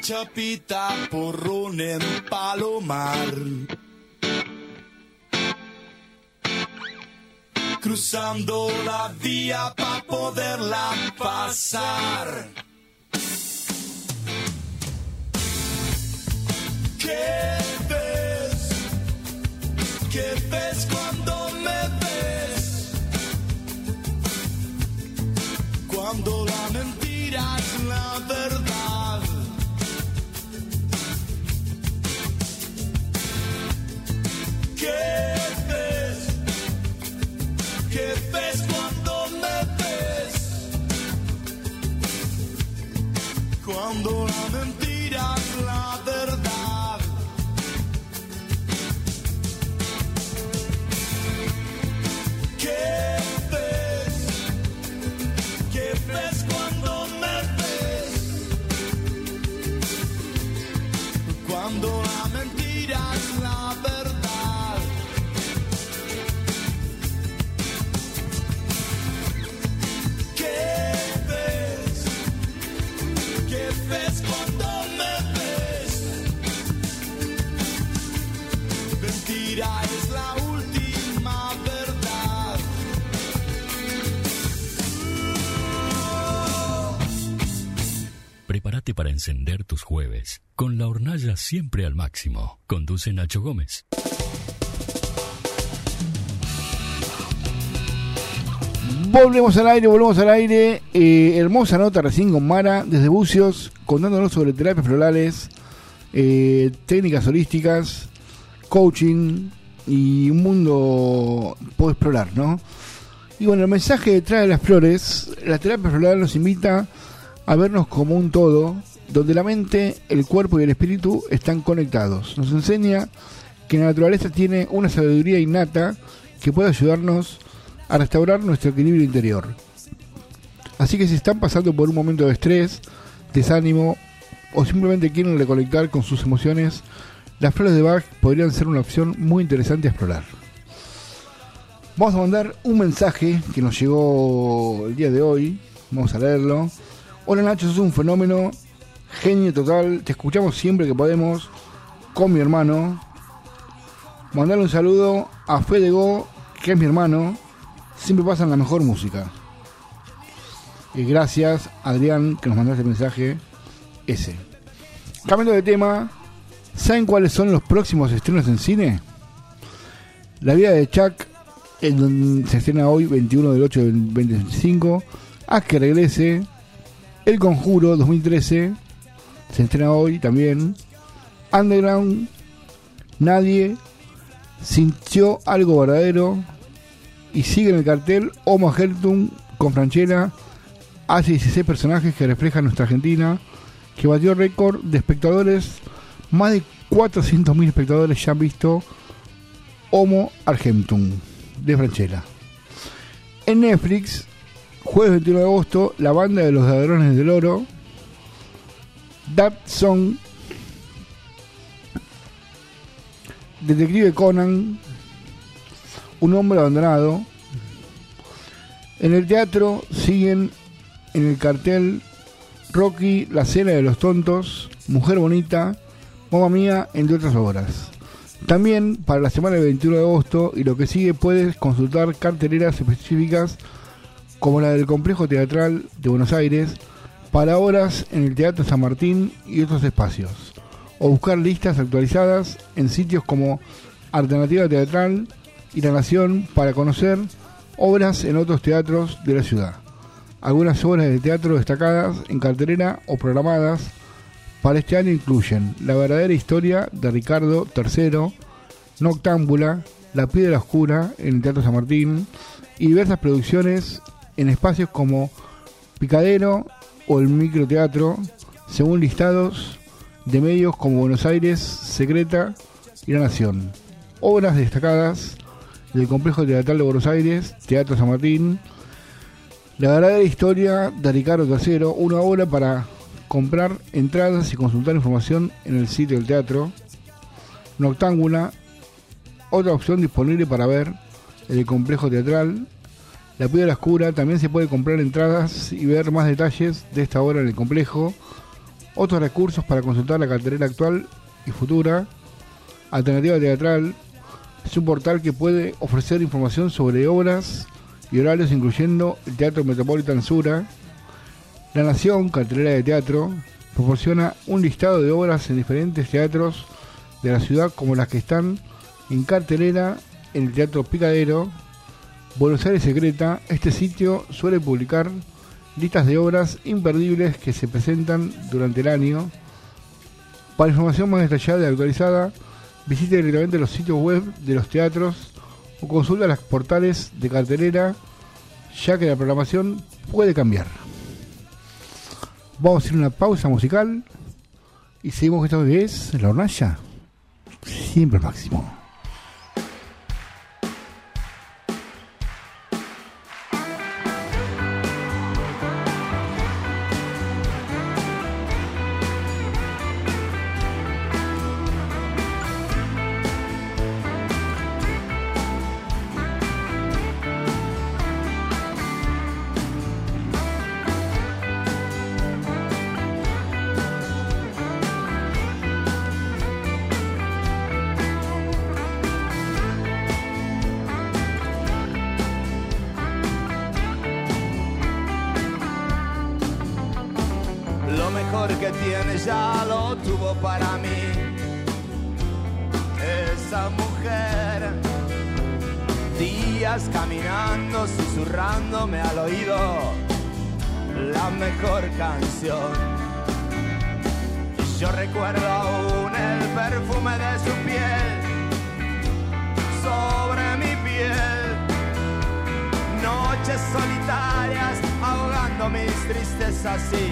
chapita, porrón en Palomar. Cruzando la vía para poderla pasar. ¿Qué ves? ¿Qué ves cuando me ves? Cuando la mentira es la verdad. ¿Qué ves? ¿Qué ves cuando me ves? Cuando la mentira es la verdad. ¿Qué ves? ¿Qué ves cuando me ves? Cuando la mentira es la verdad. ¿Qué ves? ¿Qué ves cuando me ves? Mentira es la última verdad. Prepárate para encender tus jueves con la hornalla siempre al máximo. Conduce Nacho Gómez. Volvemos al aire, volvemos al aire. Eh, hermosa nota recién con Mara desde Bucios, contándonos sobre terapias florales, eh, técnicas holísticas, coaching y un mundo por explorar, ¿no? Y bueno, el mensaje detrás de las flores, la terapia floral nos invita a vernos como un todo, donde la mente, el cuerpo y el espíritu están conectados. Nos enseña que la naturaleza tiene una sabiduría innata que puede ayudarnos a restaurar nuestro equilibrio interior. Así que si están pasando por un momento de estrés, desánimo o simplemente quieren reconectar con sus emociones, las flores de Bach podrían ser una opción muy interesante a explorar. Vamos a mandar un mensaje que nos llegó el día de hoy. Vamos a leerlo. Hola Nacho, sos un fenómeno, genio total, te escuchamos siempre que podemos con mi hermano. Mandarle un saludo a Fede Go, que es mi hermano. Siempre pasan la mejor música. Y gracias, Adrián, que nos mandaste el mensaje ese. Cambiando de tema, ¿saben cuáles son los próximos estrenos en cine? La vida de Chuck, en donde se estrena hoy, veintiuno del ocho del veinte veinticinco. Haz que regrese. El Conjuro dos mil trece, se estrena hoy también. Underground, Nadie, Sintió algo verdadero. Y sigue en el cartel Homo Gertum con Franchella. Hace dieciséis personajes que reflejan nuestra Argentina, que batió récord de espectadores. Más de cuatrocientos mil espectadores ya han visto Homo Argentum de Franchella. En Netflix, jueves veintiuno de agosto, La banda de los ladrones del oro, That Song, Detective Conan, Un hombre abandonado. En el teatro siguen en el cartel Rocky, La cena de los tontos, Mujer bonita, Mamma mía, entre otras obras. También para la semana del veintiuno de agosto y lo que sigue puedes consultar carteleras específicas como la del Complejo Teatral de Buenos Aires para obras en el Teatro San Martín y otros espacios, o buscar listas actualizadas en sitios como Alternativa Teatral y La Nación para conocer obras en otros teatros de la ciudad. Algunas obras de teatro destacadas en cartelera o programadas para este año incluyen La verdadera historia de Ricardo tercero, Noctámbula, La piedra oscura en el Teatro San Martín y diversas producciones en espacios como Picadero o el Microteatro, según listados de medios como Buenos Aires, Secreta y La Nación. Obras destacadas del Complejo Teatral de Buenos Aires, Teatro San Martín, La verdadera historia de Ricardo tercero, una obra para comprar entradas y consultar información en el sitio del teatro. Noctámbula, otra opción disponible para ver en el Complejo Teatral. La piedra oscura, también se puede comprar entradas y ver más detalles de esta obra en el complejo. Otros recursos para consultar la cartelera actual y futura. Alternativa Teatral es un portal que puede ofrecer información sobre obras y horarios, incluyendo el Teatro Metropolitan Sura. La Nación, cartelera de teatro, proporciona un listado de obras en diferentes teatros de la ciudad, como las que están en cartelera en el Teatro Picadero. Buenos Aires Secreta, este sitio suele publicar listas de obras imperdibles que se presentan durante el año. Para información más detallada y actualizada, visite directamente los sitios web de los teatros o consulta los portales de cartelera, ya que la programación puede cambiar. Vamos a hacer una pausa musical y seguimos con esto que es La Hornalla, siempre al máximo. Que tiene ya lo tuvo para mí esa mujer. Días caminando, susurrándome al oído la mejor canción. Yo recuerdo aún el perfume de su piel sobre mi piel. Noches solitarias ahogando mis tristezas, sí.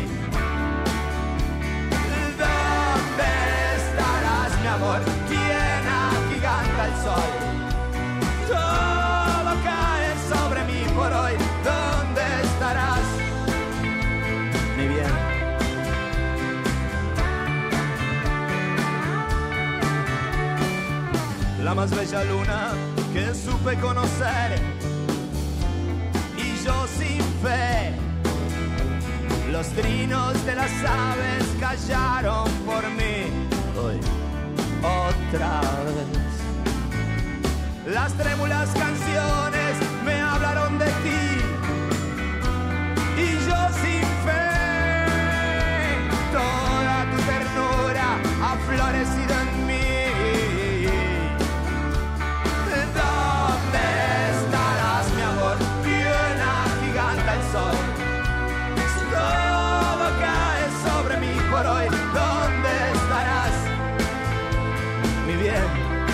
¿Dónde estarás, mi amor? ¿Quién agiganta el sol? Todo cae sobre mí por hoy. ¿Dónde estarás, mi bien? La más bella luna que supe conocer, y yo sin fe. Los trinos de las aves callaron por mí hoy, otra vez. Las trémulas canciones me hablaron de ti, y yo sin fe. Toda tu ternura ha florecido en mí. ¿Dónde estarás, mi amor? ¿Quién agiganta el sol? Todo cae sobre mí por hoy. ¿Dónde estarás, mi bien?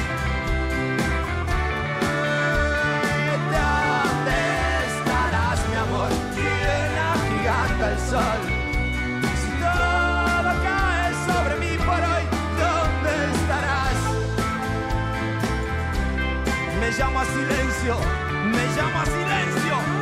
¿Dónde estarás, mi amor? ¿Quién agiganta el sol? Si todo cae sobre mí por hoy, ¿dónde estarás? Me llamo a silencio, me llamo a silencio.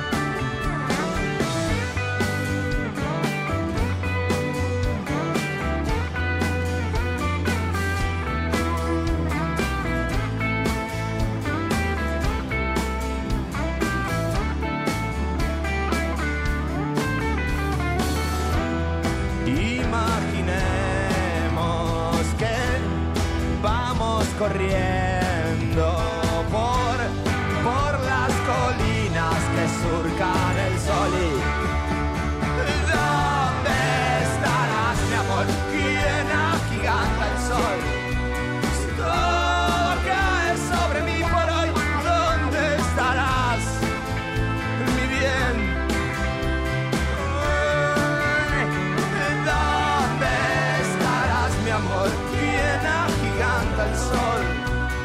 Corriendo por, por las colinas que surcan el sol. Y ¿dónde estarás, mi amor? ¿Quién agiganta el sol? Si todo cae sobre mí por hoy, ¿dónde estarás, mi bien? ¿Dónde estarás, mi amor? ¿Quién agiganta el sol?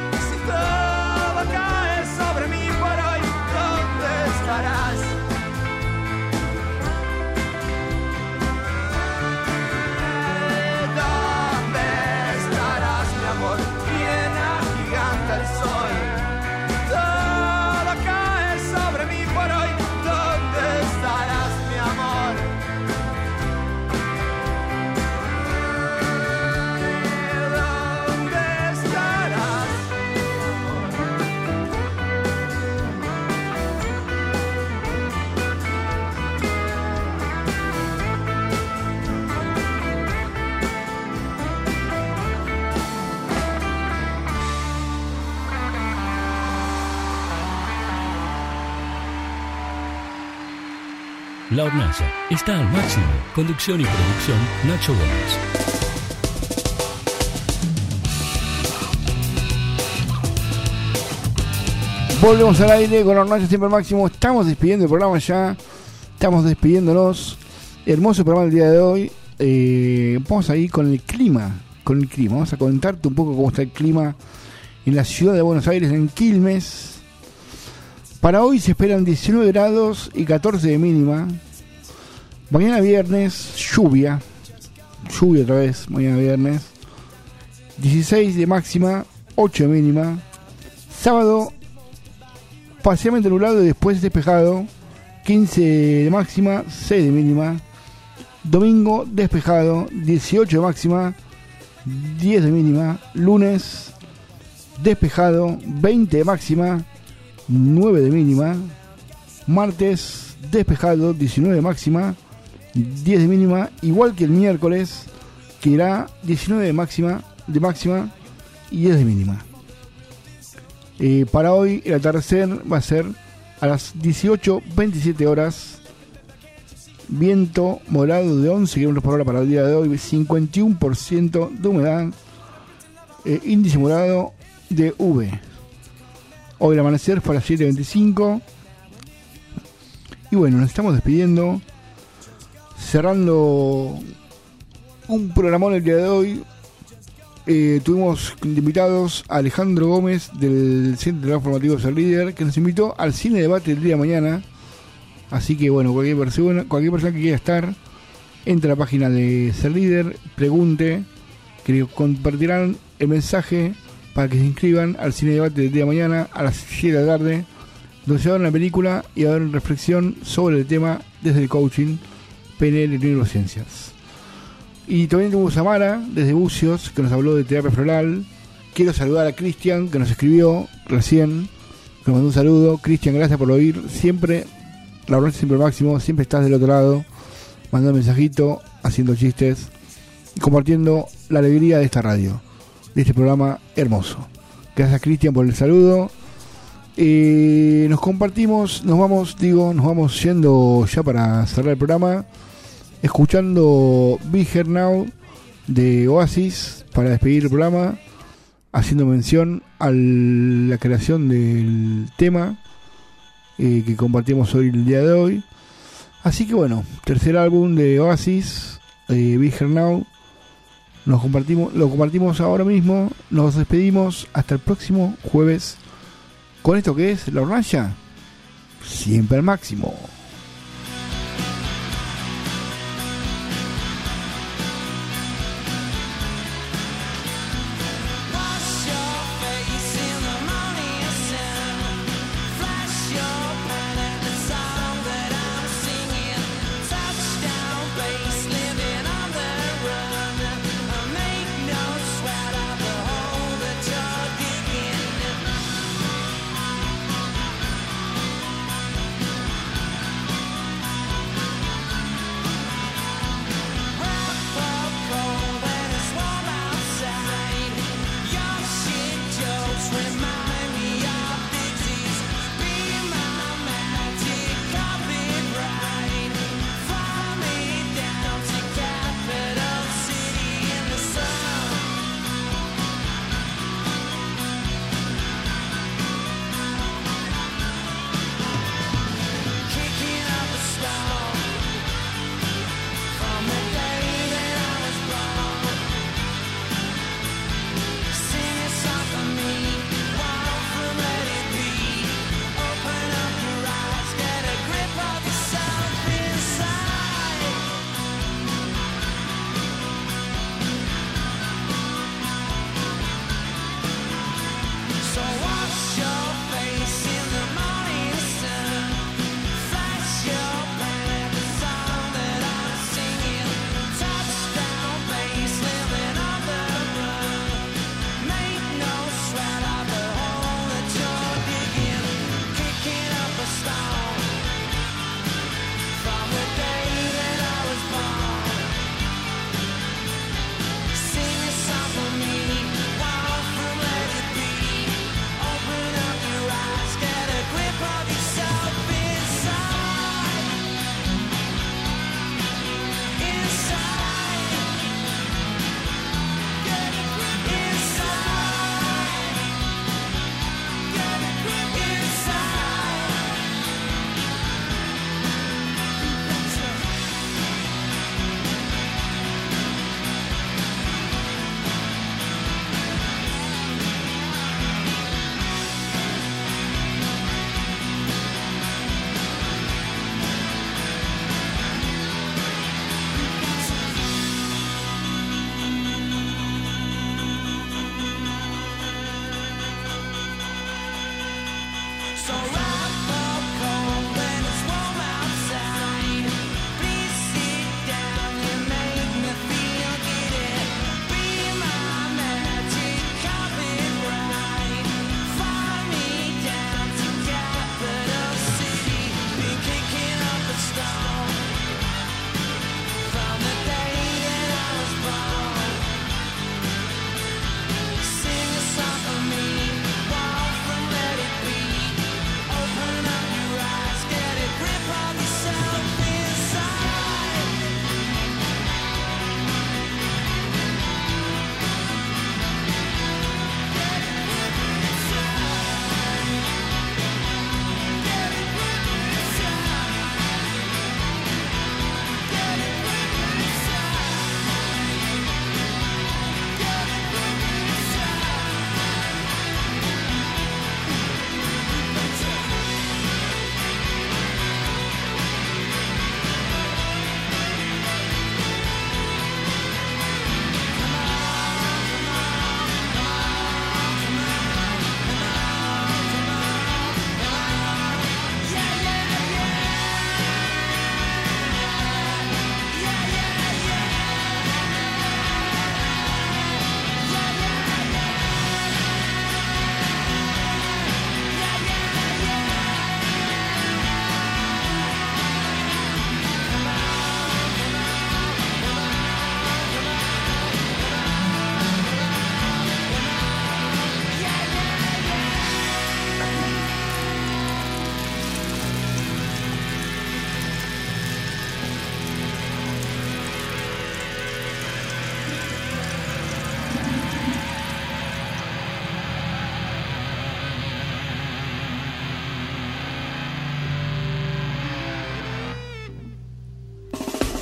La Hornalla está al máximo. Conducción y producción, Nacho Gómez. Volvemos al aire con La Hornalla siempre al máximo. Estamos despidiendo el programa ya. Estamos despidiéndonos. Hermoso programa del día de hoy. Eh, vamos a ir con el clima. Con el clima. Vamos a contarte un poco cómo está el clima en la ciudad de Buenos Aires, en Quilmes. Para hoy se esperan diecinueve grados y catorce de mínima. Mañana viernes, lluvia. Lluvia otra vez, mañana viernes. dieciséis de máxima, ocho de mínima. Sábado, parcialmente nublado y después despejado. quince de máxima, seis de mínima. Domingo, despejado, dieciocho de máxima, diez de mínima. Lunes, despejado, veinte de máxima, nueve de mínima. Martes, despejado, diecinueve de máxima, diez de mínima. Igual que el miércoles, que irá diecinueve de máxima, de máxima y diez de mínima. Eh, para hoy el atardecer va a ser a las dieciocho veintisiete horas. Viento moderado de once kilómetros por hora para el día de hoy, cincuenta y uno por ciento de humedad, eh, índice moderado de U V. Hoy el amanecer fue a las siete veinticinco. Y bueno, nos estamos despidiendo, cerrando un programón el día de hoy. Eh, tuvimos invitados a Alejandro Gómez del Centro Transformativo Ser Líder, que nos invitó al cine debate del día de mañana. Así que bueno, cualquier persona, cualquier persona que quiera estar, entre a la página de Ser Líder, pregunte, que compartirán el mensaje para que se inscriban al cine debate del día de mañana a las siete de la tarde, donde se va a ver una película y va a haber una reflexión sobre el tema desde el coaching, P N L y neurociencias. Y también tuvimos a Mara, desde Bucios, que nos habló de terapia floral. Quiero saludar a Cristian, que nos escribió recién, que nos mandó un saludo. Cristian, gracias por oír. Siempre, la verdad siempre máximo, siempre estás del otro lado, mandando un mensajito, haciendo chistes y compartiendo la alegría de esta radio, de este programa hermoso. Gracias, Cristian, por el saludo. Eh, nos compartimos, nos vamos, digo, nos vamos yendo ya para cerrar el programa, escuchando Be Here Now de Oasis para despedir el programa, haciendo mención a la creación del tema eh, que compartimos hoy, el día de hoy. Así que bueno, tercer álbum de Oasis, eh, Be Here Now. Nos compartimos, lo compartimos ahora mismo. Nos despedimos hasta el próximo jueves con esto que es La Hornalla siempre al máximo.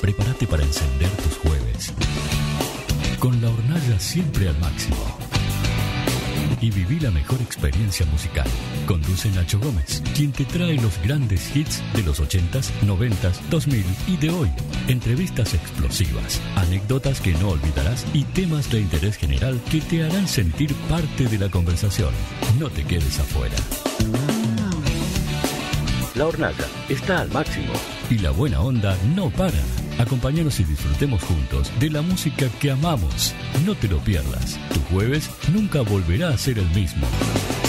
Prepárate para encender tus jueves con la hornalla siempre al máximo y viví la mejor experiencia musical. Conduce Nacho Gómez, quien te trae los grandes hits de los ochentas, noventas, dos mil y de hoy. Entrevistas explosivas, anécdotas que no olvidarás y temas de interés general que te harán sentir parte de la conversación. No te quedes afuera. La hornalla está al máximo y la buena onda no para. Acompáñanos y disfrutemos juntos de la música que amamos. No te lo pierdas. Tu jueves nunca volverá a ser el mismo.